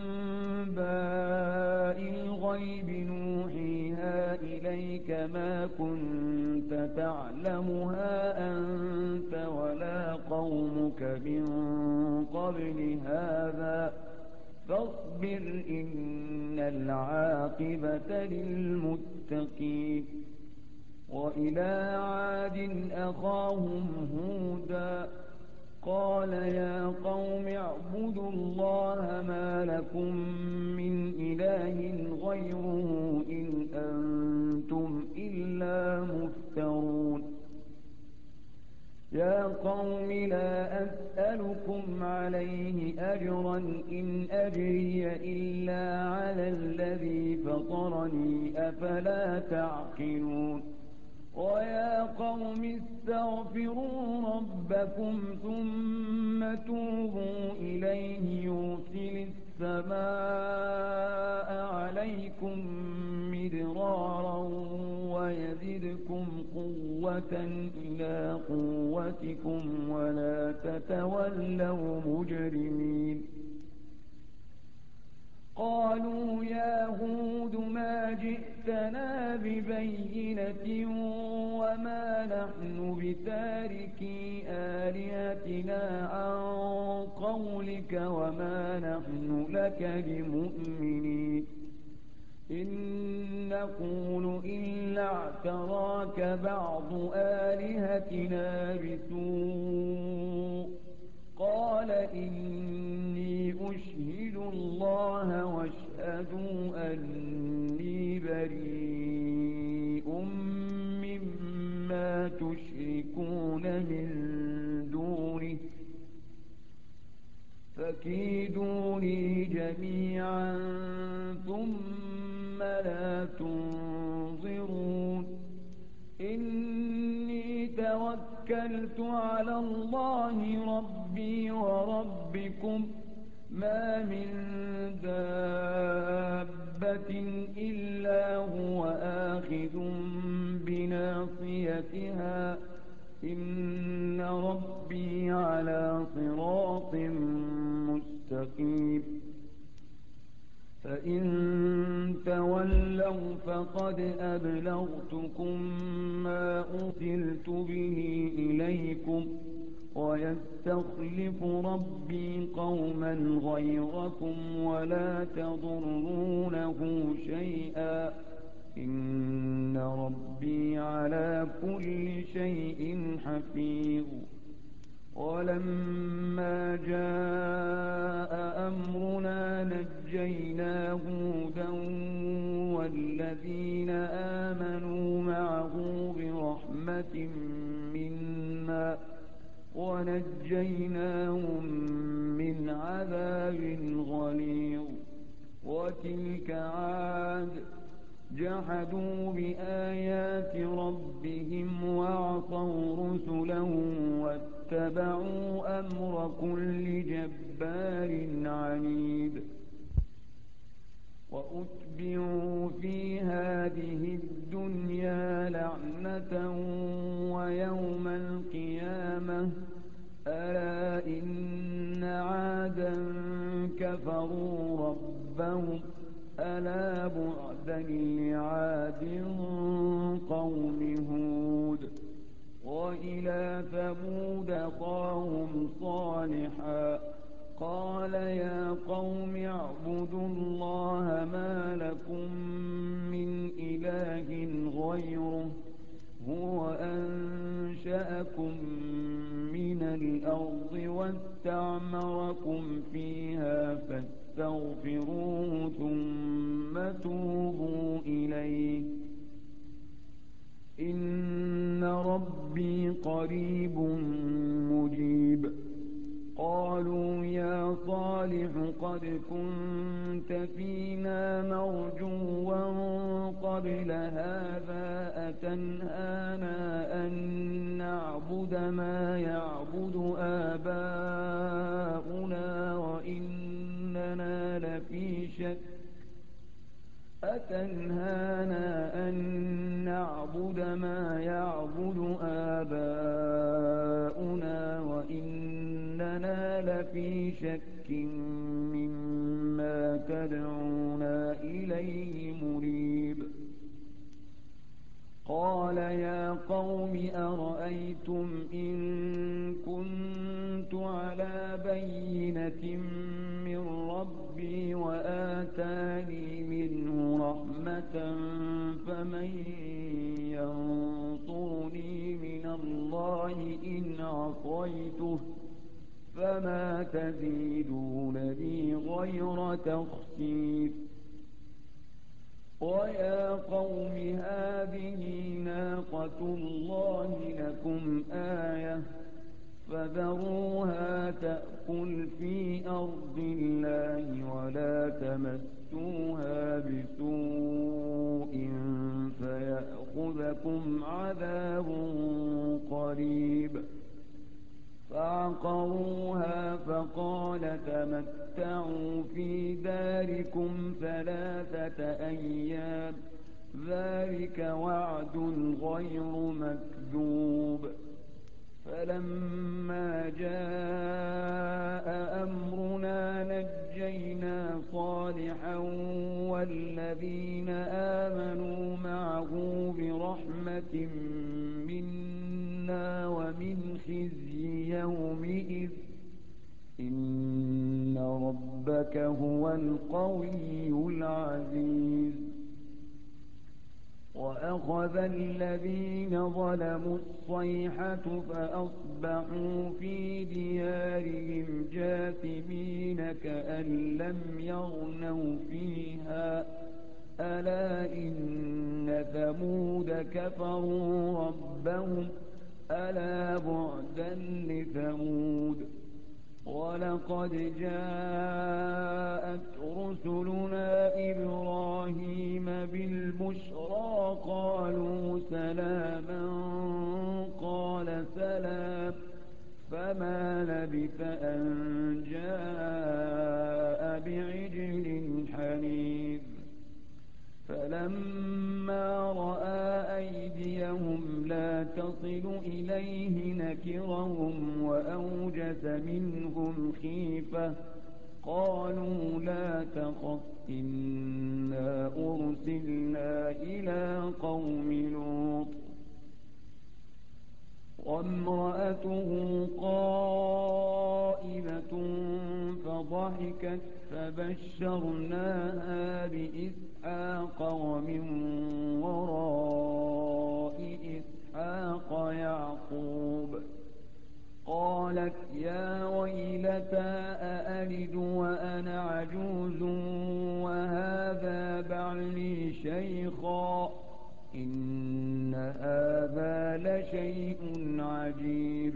أنباء الغيب نوحيها إليك ما كنت تعلمها أنت ولا قومك من قبل هذا فاصبر إن العاقبة للمتقين وإلى عاد أخاهم هودا قال يا قوم اعبدوا الله ما لكم من إله غيره إن أنتم إلا مفترون يا قوم لا أسألكم عليه أجرا إن أجري إلا على الذي فطرني أفلا تعقلون ويا قوم استغفروا ربكم ثم توبوا إليه يرسل السماء عليكم مدرارا ويزدكم قوة إلى قوتكم ولا تتولوا مجرمين قالوا يا هود ما جئتنا ببينة وما نحن بتاركي آلهتنا عن قولك وما نحن لك بمؤمنين إن نقول إلا اعتراك بعض آلهتنا بسوء قال إني أشهد الله واشهدوا أني بريء مما تشركون من دونه فكيدوني جميعا ثم لا تنظرون إني توكلت على الله ربي وربكم ما من دابة إلا هو آخذ بناصيتها إن ربي على صراط مستقيم فإن تولوا فقد أبلغتكم ما أرسلت به إليكم ويستخلف ربي قوما غيركم ولا تضرونه شيئا إن ربي على كل شيء حفيظ ولما جاء أمرنا نجينا هودا والذين آمنوا معه برحمة منا ونجيناهم من عذاب غليظ وتلك عاد جحدوا بآيات ربهم وعصوا رسله واتبعوا أمر كل جبار عنيد وأتبعوا في هذه الدنيا لعنة ويوم القيامة ألا إن عادا كفروا ربهم ألا بعدا لعاد قوم هود. وإلى ثمود أخاهم صالحا قال يا قوم اعبدوا الله ما لكم من إله غيره هو أنشأكم من الأرض واستعمركم فيها فاستغفروه ثم توبوا إليه إن ربي قريب مجيب. قالوا يا صالح قد كنت فينا مرجوا قبل هذا أتنهانا أن نعبد ما يعبد آباؤنا وإننا لفي شك أتنهانا أن نعبد ما يعبد آباؤنا وإننا لفي شك مما تدعونا إليه مريب. قال يا قوم أرأيتم إن كنت على بينة من ربي وآتاني منه رحمة فمن ينصرني من الله إن عصيته فما تزيدونني غير تخسير. ويا قوم هذه ناقة الله لكم آية فذروها تأكل في أرض الله ولا تمسوها بسوء فيأخذكم عذاب قريب. فعقروها فقال تمتعوا في داركم ثلاثة أيام ذلك وعد غير مكذوب. فلما جاء أمرنا نجينا صالحا والذين آمنوا معه برحمة منا ومن خزي يومئذ إن ربك هو القوي العزيز. وأخذ الذين ظلموا الصيحة فأصبحوا في ديارهم جاثمين كأن لم يغنوا فيها ألا إن ثمود كفروا ربهم ألا بعدا لثمود. ولقد جاءت رسلنا إبراهيم بالبشرى قالوا سلاما قال سلام فما لبث أن جاء بعجل حنيذ. فلما رأى أيديهم لا تصل إليه نكرهم وأوجس منهم خيفة قالوا لا تخف إنا أرسلنا إلى قوم لوط وامرأته قائمة فضحكت فبشرناها بإسحاق ومن وراء إسحاق يعقوب. قالت يا ويلتى أألد وأنا عجوز وهذا بعلي شيخا إن هذا لشيء عجيب.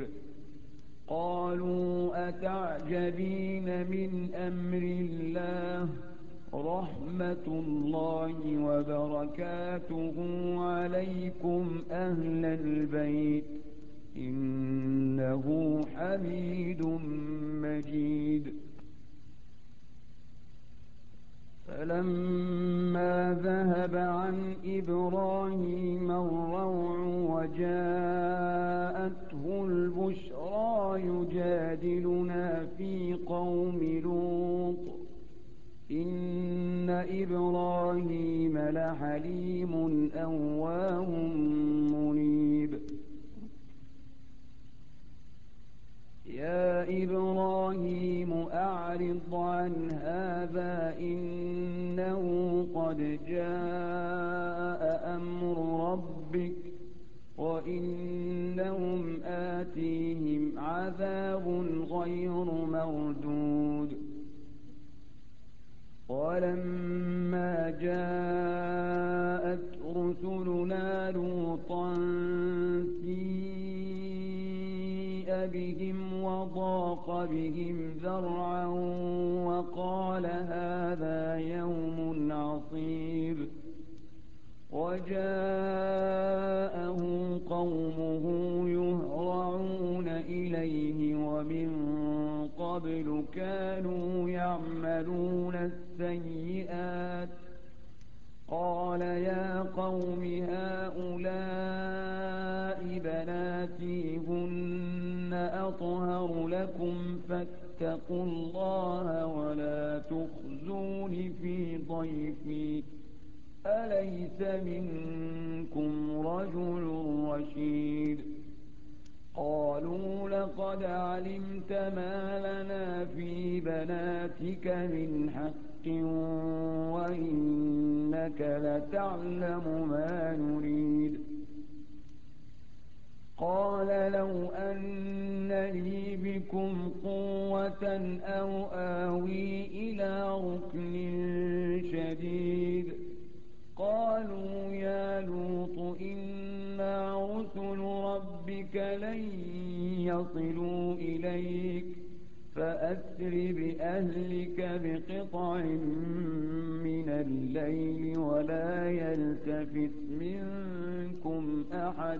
قالوا أتعجبين من أمر الله رحمة الله وبركاته عليكم أهل البيت إنه حميد مجيد. فلما إبراهيم الروع وجاءته البشرى يجادلنا في قوم لوط إن إبراهيم لحليم أواه منيب يا إبراهيم أعرض عن هذا إنه قد جاء أمر ربك وإنهم آتيهم عذاب غير مردود ولما جاءت رسلنا لوطا سيء بهم وضاق بهم ذرعا وقال هذا يوم عصيب وجاءه قومه يهرعون إليه ومن قبل كانوا يعملون السيئات قال يا قوم هؤلاء بناتي هن أطهر لكم فاتقوا الله ولا تخزون في ضيفي أليس منكم رجل رشيد قالوا لقد علمت ما لنا في بناتك من حق وإنك لتعلم ما نريد قال لو أن لي بكم قوة أو آوي إلى ركن شديد قالوا يا لوط إنا رسل ربك لن يصلوا إليك فأسر بأهلك بقطع من الليل ولا يلتفت منكم أحد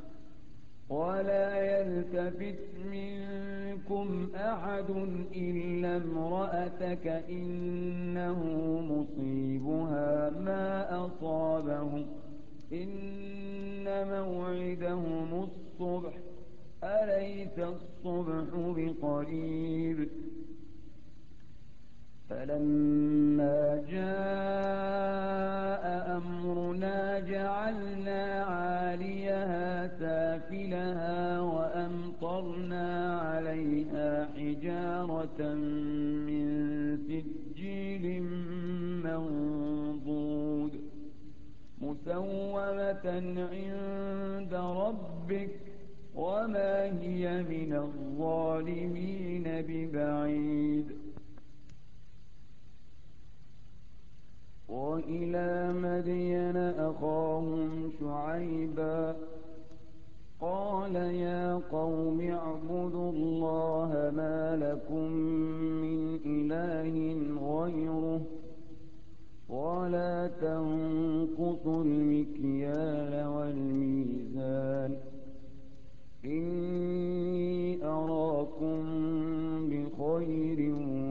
ولا يلتفت منكم أحد إلا امرأتك إنه مصيبها ما أصابهم إن موعدهم الصبح أليس الصبح بقريب فلما جاء أمرنا جعلنا عاليها سافلها وأمطرنا عليها حجارة من سجيل منضود مسومة عند ربك وما هي من الظالمين ببعيد وإلى مدين أخاهم شعيبا قال يا قوم اعبدوا الله ما لكم من إله غيره ولا تنقصوا المكيال والميزان إني أراكم بخير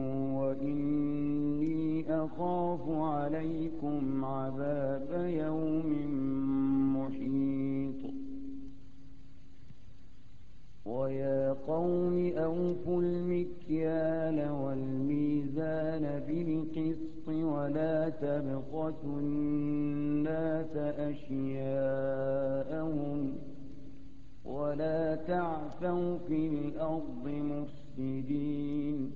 وإني أخاف عليكم عذاب يوم محيط ويا قوم أوفوا المكيال والميزان بالقسط ولا تبخسوا الناس أشياءهم ولا تعثوا في الأرض مفسدين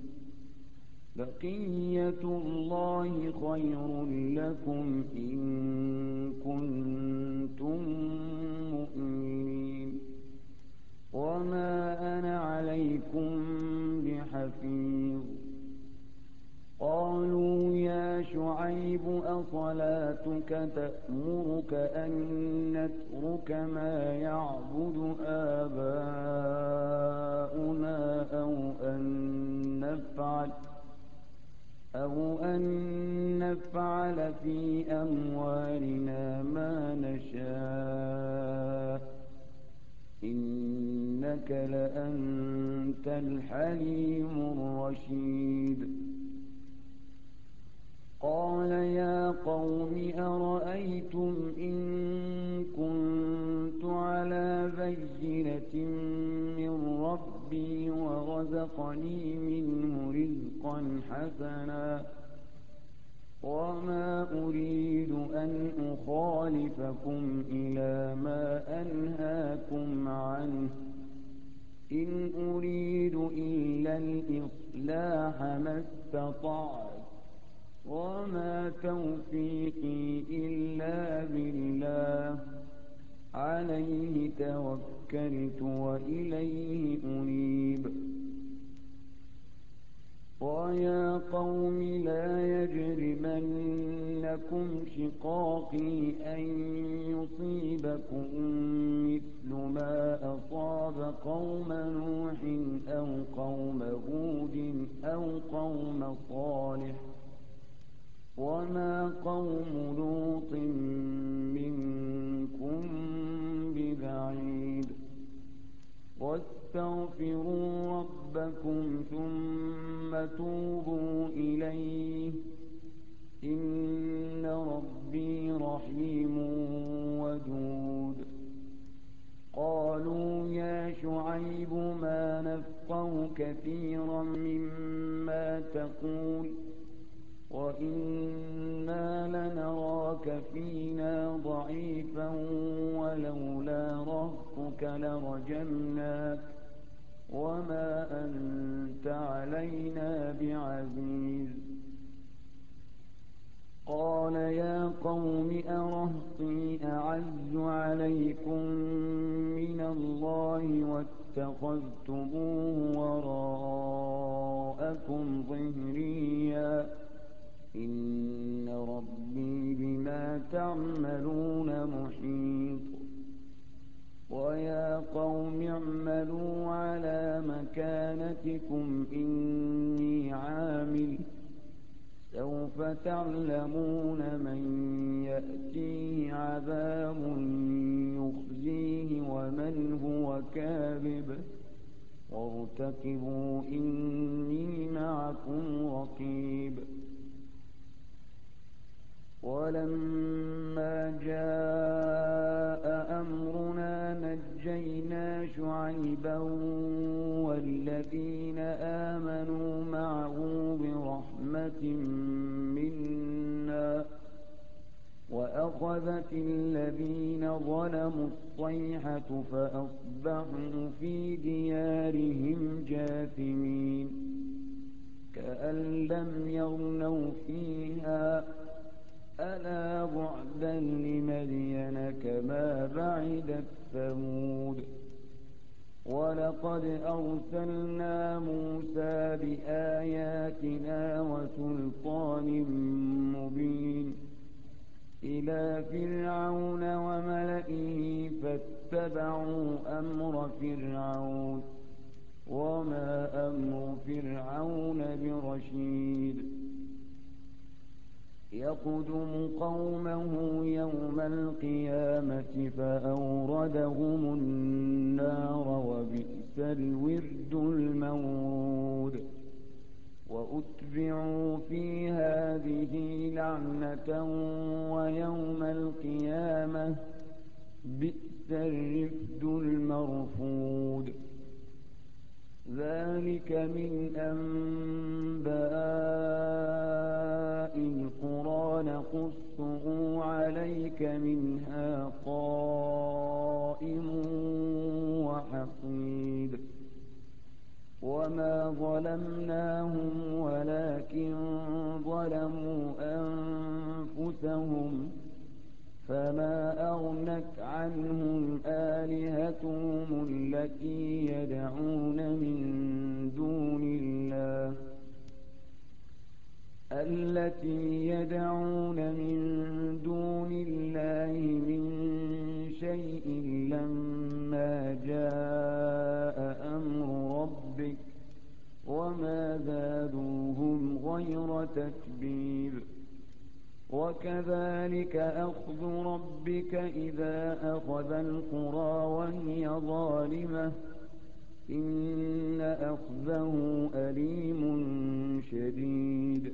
بقية الله خير لكم إن كنتم مؤمنين وما أنا عليكم بحفيظ قالوا يا شعيب أصلاتك تأمرك أن نترك ما يعبد آباؤنا أو أن نفعل أو أن نفعل في أموالنا ما نشاء إنك لأنت الحليم الرشيد قال يا قوم أرأيتم إن وما أريد أن أخالفكم إلى ما أنهاكم عنه، إن أريد إلا الإصلاح ما استطعت، وما توفيقي إلا بالله، عليه توكلت وإليه أنيب. ويا قوم لا يجرمنكم شقاقي أن يصيبكم مثل ما أصاب قوم نوح أو قوم هود أو قوم صالح، وما قوم لوط منكم ببعيد. واستغفروا ربكم ثم توبوا إليه، إن ربي رحيم ودود. قالوا يا شعيب ما نفقه كثيرا مما تقول، وإنا لنراك فينا ضعيفا، ولولا رهطك لرجمناك، وما أنت علينا بعزيز. قال يا قوم أرهطي أعز عليكم من الله واتخذتموه وراءكم ظهريا، إن ربي بما تعملون محيط. ويا قوم اعملوا على مكانتكم إني عامل، سوف تعلمون من يأتيه عذاب يخزيه ومن هو كاذب، وارتقبوا إني معكم رقيب. ولما جاء أمرنا نجينا شعيبا والذين آمنوا معه برحمة منا، وأخذت الذين ظلموا الصيحة فأصبحوا في ديارهم جاثمين، كأن لم يغنوا فيها، ألا بعدا لمدين كما بعدت ثمود. ولقد أرسلنا موسى بآياتنا وسلطان مبين إلى فرعون وملئه فاتبعوا أمر فرعون، وما أمر فرعون برشيد. يقدم قومه يوم القيامة فأوردهم النار وبئس الورد المورود. وأتبعوا في هذه لعنة ويوم القيامة بئس الرفد المرفود. ذلك من أنباء القرى نقصه عليك منها قائم وحصيد. وما ظلمناهم ولكن ظلموا أنفسهم، فما أغنت عنهم آلهتهم التي يدعون من دون الله التي يدعون من دون الله من شيء لما جاء أمر ربك، وما زادوهم غير تتبيب. وكذلك أخذ ربك إذا أخذ القرى وهي ظالمة، إن أخذه أليم شديد.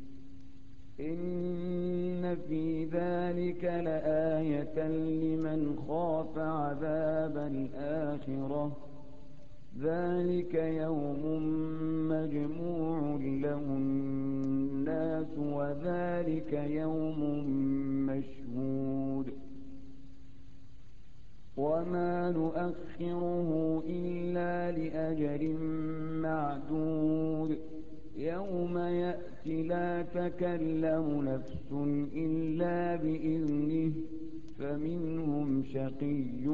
إن في ذلك لآية لمن خاف عذاب الآخرة، ذلك يوم مجموع له الناس وذلك يوم مشهود وما نؤخره إلا لأجل معدود يوم يأتي لا تكلم نفس إلا بإذنه فمنهم شقي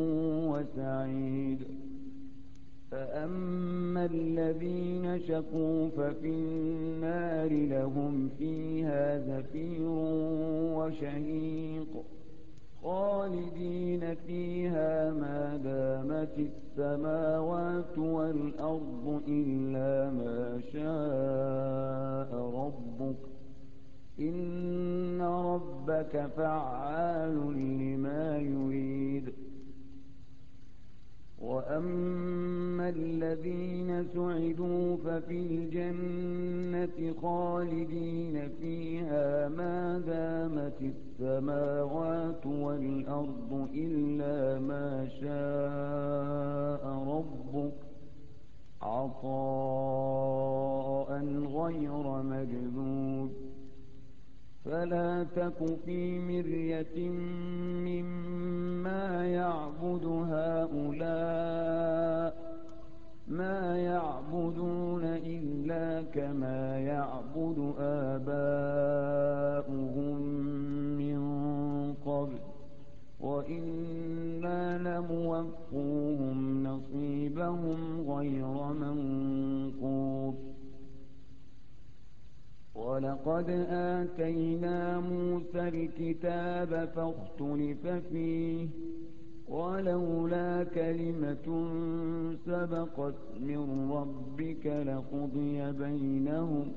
وسعيد فأما الذين شقوا ففي النار لهم فيها زفير وشهيق خالدين فيها ما دامت السماوات والأرض إلا ما شاء ربك إن ربك فعال لما يريد وأما الذين سعدوا ففي الجنة خالدين فيها ما دامت السماوات والأرض إلا ما شاء ربك عطاء غير مجذوذ فلا تك في مرية مما يعبد هؤلاء ما يعبدون إلا كما يعبد آباؤهم من قبل وإنا لموفوهم نصيبهم غير منقوص ولقد آتينا موسى الكتاب فاختلف فيه ولولا كلمة سبقت من ربك لقضي بينهم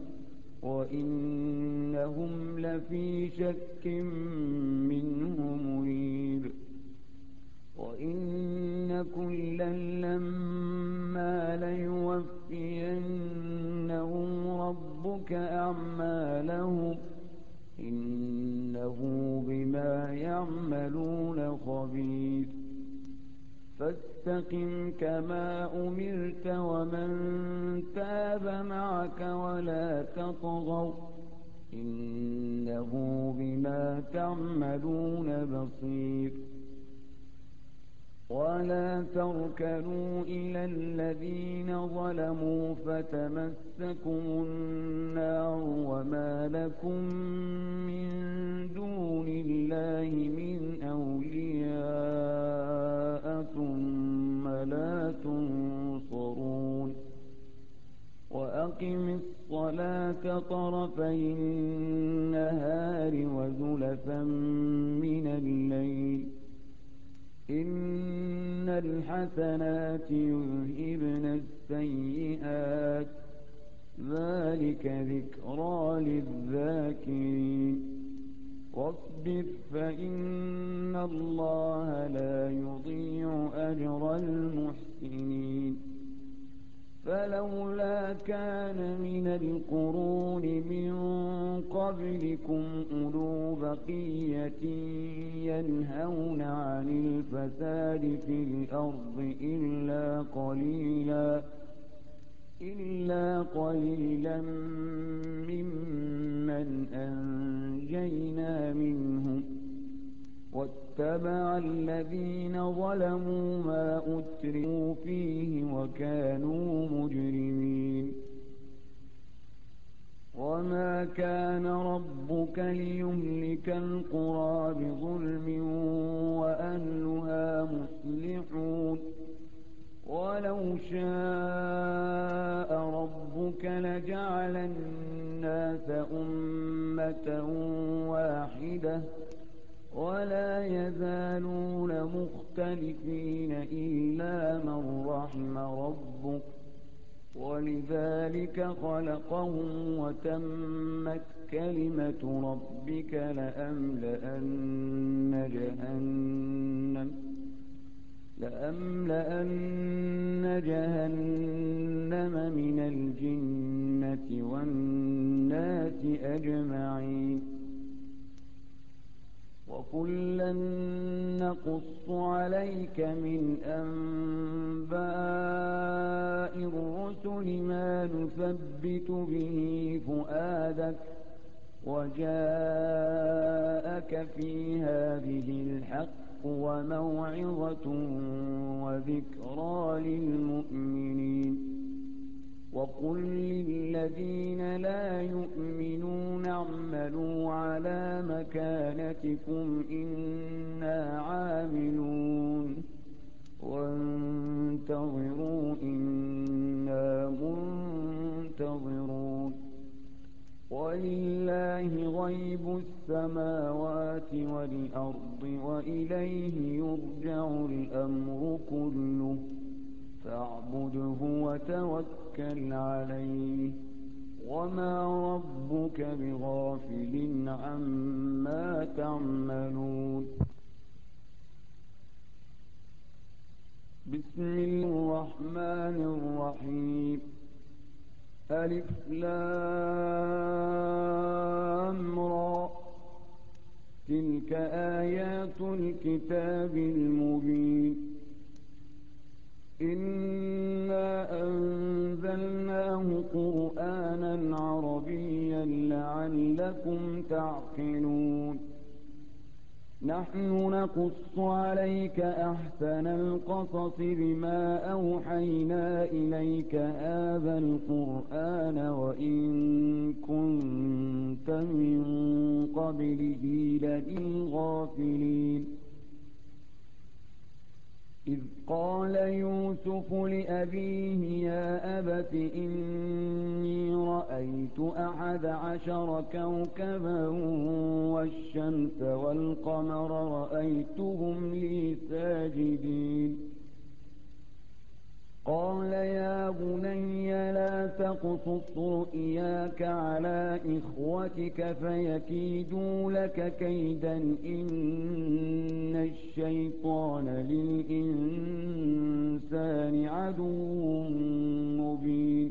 وإنهم لفي شك منه مريب وإن كلا لما ليوفينهم ربك أعمالهم إنه بما يعملون خبير فاستقم كما أمرت ومن تاب معك ولا تطغوا إنه بما تعملون بصير ولا تركنوا إلى الذين ظلموا فتمسكم النار وما لكم من دون الله من أولياء ثم لا تنصرون وأقم الصلاة طرفي النهار وزلفا من الليل إن الحسنات يذهبن السيئات ذلك ذكرى للذاكرين واصبر فإن الله لا يضيع أجر المحسنين فلولا كان من القرون من قبلكم أولو بقية ينهون عن الفساد في الأرض إلا قليلا إلا قليلا ممن أنجينا منهم واتبع الذين ظلموا ما أترفوا فيه وكانوا مجرمين وما كان ربك ليهلك القرى بظلم وأهلها مصلحون ولو شاء ربك لجعل الناس أمة واحدة ولا يزالون مختلفين إلا من رحم ربك ولذلك خلقهم وتمت كلمة ربك لأملأن جهنم لأملأن جهنم من الجنة والناس أجمعين وكلا نقص عليك من أنباء الرسل ما نثبت به فؤادك وجاءك في هذه الحق وموعظة وذكرى للمؤمنين وقل للذين لا يؤمنون اعملوا على مكانتكم إنا عاملون وانتظروا إنا منتظرون ولله غيب السماوات والأرض وإليه يرجع الأمر كله فاعبده وتوكل عليه وما ربك بغافل عما تعملون بسم الله الرحمن الرحيم ألف لام را تلك آيات الكتاب المبين إنا أنزلناه قرآنا عربيا لعلكم تعقلون نحن نقص عليك أحسن القصص بما أوحينا إليك هذا القرآن وإن كنت من قبله لمن الغافلين إذ قال يوسف لأبيه يا أبت إني رأيت أحد عشر كوكبا والشمس والقمر رأيتهم لي ساجدين قال يا بني لا تقصص رؤياك على إخوتك فيكيدوا لك كيدا إن الشيطان للإنسان عدو مبين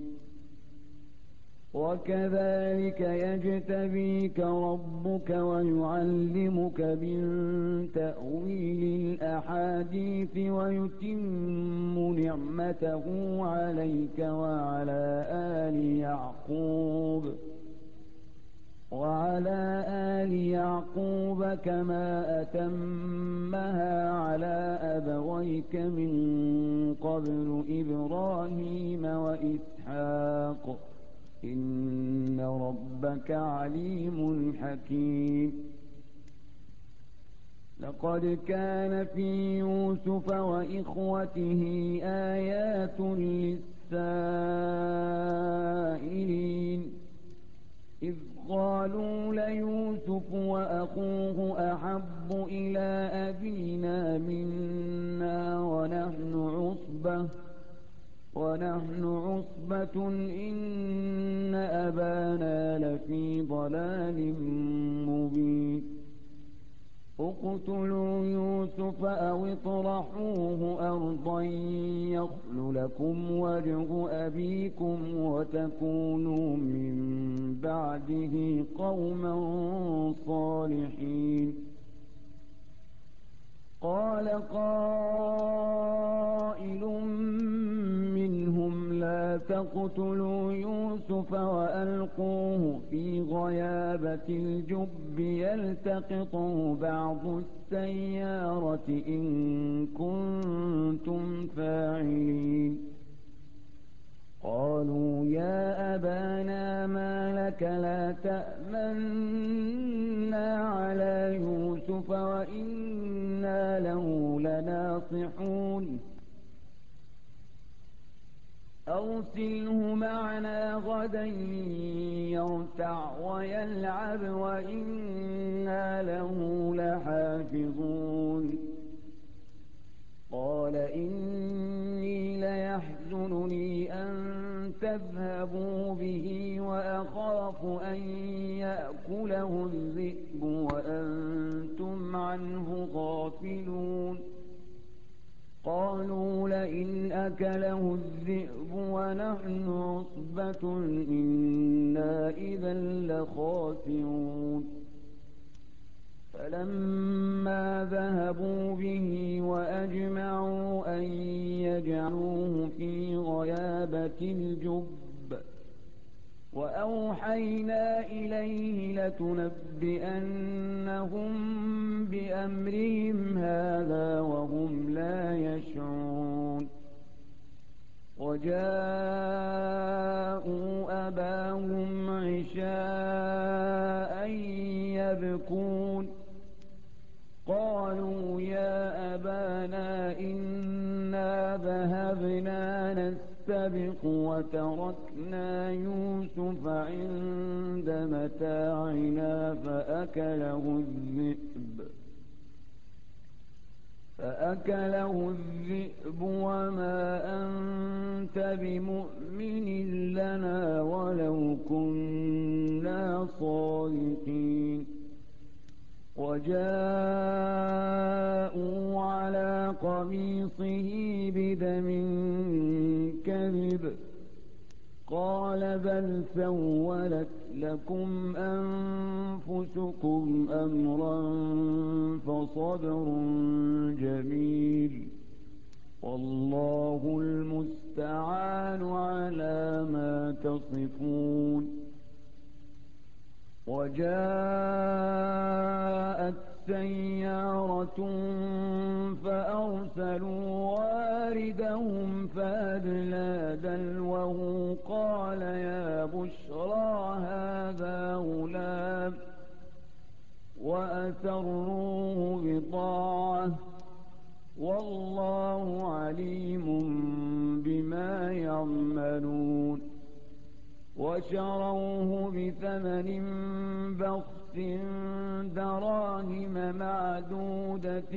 وكذلك يجتبيك ربك ويعلمك من تأويل الأحاديث ويتم نعمته عليك وعلى آل يعقوب وعلى آل يعقوب كما أتمها على أبويك من قبل إبراهيم وإسحاق إن ربك عليم حكيم لقد كان في يوسف وإخوته آيات للسائلين إذ قالوا ليوسف وأخوه أحب إلى أبينا منا ونحن عصبة ونحن عصبة إن أبانا لفي ضلال مبين اقتلوا يوسف أو اطرحوه أرضا يخل لكم وجه أبيكم وتكونوا من بعده قوما صالحين قال قائل منهم لا تقتلوا يوسف وألقوه في غيابة الجب يلتقطه بعض السيارة إن كنتم فاعلين قالوا يا أبانا ما لك لا تأمنا على يوسف وإنا له لناصحون أرسله معنا غدا يرتع ويلعب وإنا له لحافظون قال إني ليحزنني أن تذهبوا به وأخاف أن يأكله الذئب وأنتم عنه غافلون قالوا لئن أكله الذئب ونحن عصبة إنا إذا لخاسرون فلما ذهبوا به وأجمعوا أن يجعلوه في غيابة الجب وأوحينا أوحينا إليه لتنبئنهم بأمرهم هذا وهم لا يشعرون وجاءوا أباهم عشاء يبكون قالوا يا أبانا إنا ذهبنا نستبق وتركنا يوسف عند متاعنا فأكله الذئب فأكله الذئب وما أنت بمؤمن لنا ولو كنا صادقين وجاءوا على قميصه بدم كذب قال بل سولت لكم أنفسكم أمرا فصبر جميل والله المستعان على ما تصفون وجاءت سيارة فأرسلوا واردهم فأدلى دلوه قال يا بشرى هذا غلام وأسروه بضاعة والله عليم بما يعملون وشروه بثمن بخس دراهم معدودة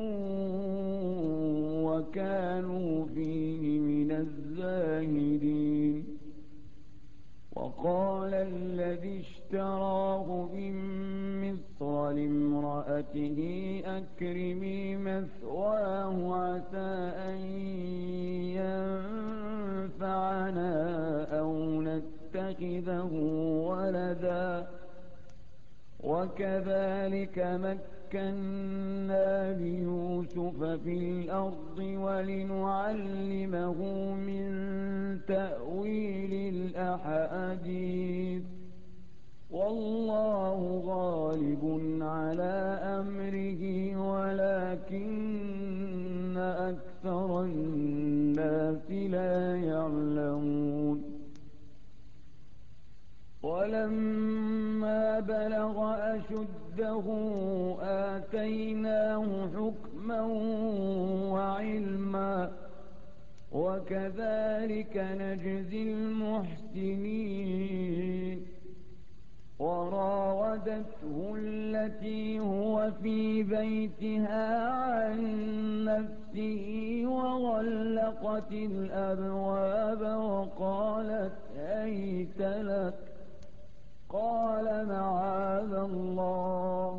وكانوا فيه من الزاهدين وقال الذي اشتراه من مصر لامرأته أكرمي مثواه عسى أن ينفعنا أو نتخذه ولدا وكذلك مكنا ليوسف في الأرض ولنعلمه من تأويل الأحاديث والله غالب على أمره ولكن أكثر الناس لا يعلمون ولما بلغ أشده آتيناه حكما وعلما وكذلك نجزي المحسنين وراودته التي هو في بيتها عن نفسه وغلقت الأبواب وقالت هيت لك قال معاذ الله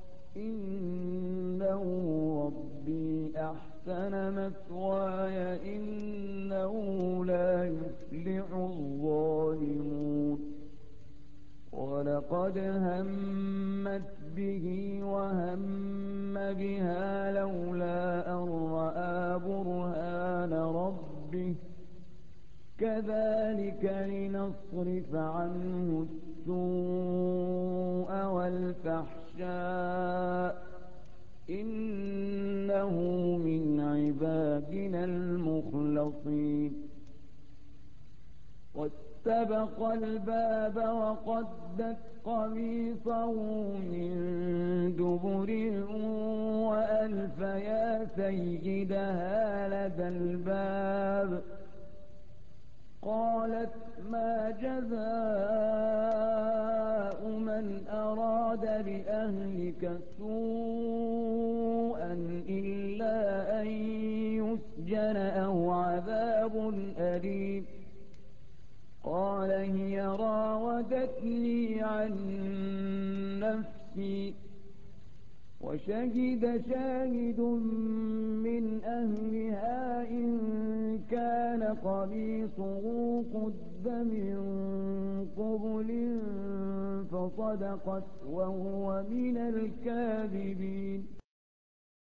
إنه ربي أحسن مثواي إنه لا يفلح الظالمون ولقد همت به وهم بها لولا أن رأى برهان ربه كذلك لنصرف عنه السوء والفحشاء إنه من عبادنا المخلصين واستبق الباب وقدت قميصه من دبر وألف يا سيدها لدى الباب قالت ما جزاء من أراد بأهلك سوءا إلا أن يسجن أو عذاب أليم قال هي راودتني عن نفسي وشهد شاهد من أهلها إن كان قميصه قد من قبل فصدقت وهو من الكاذبين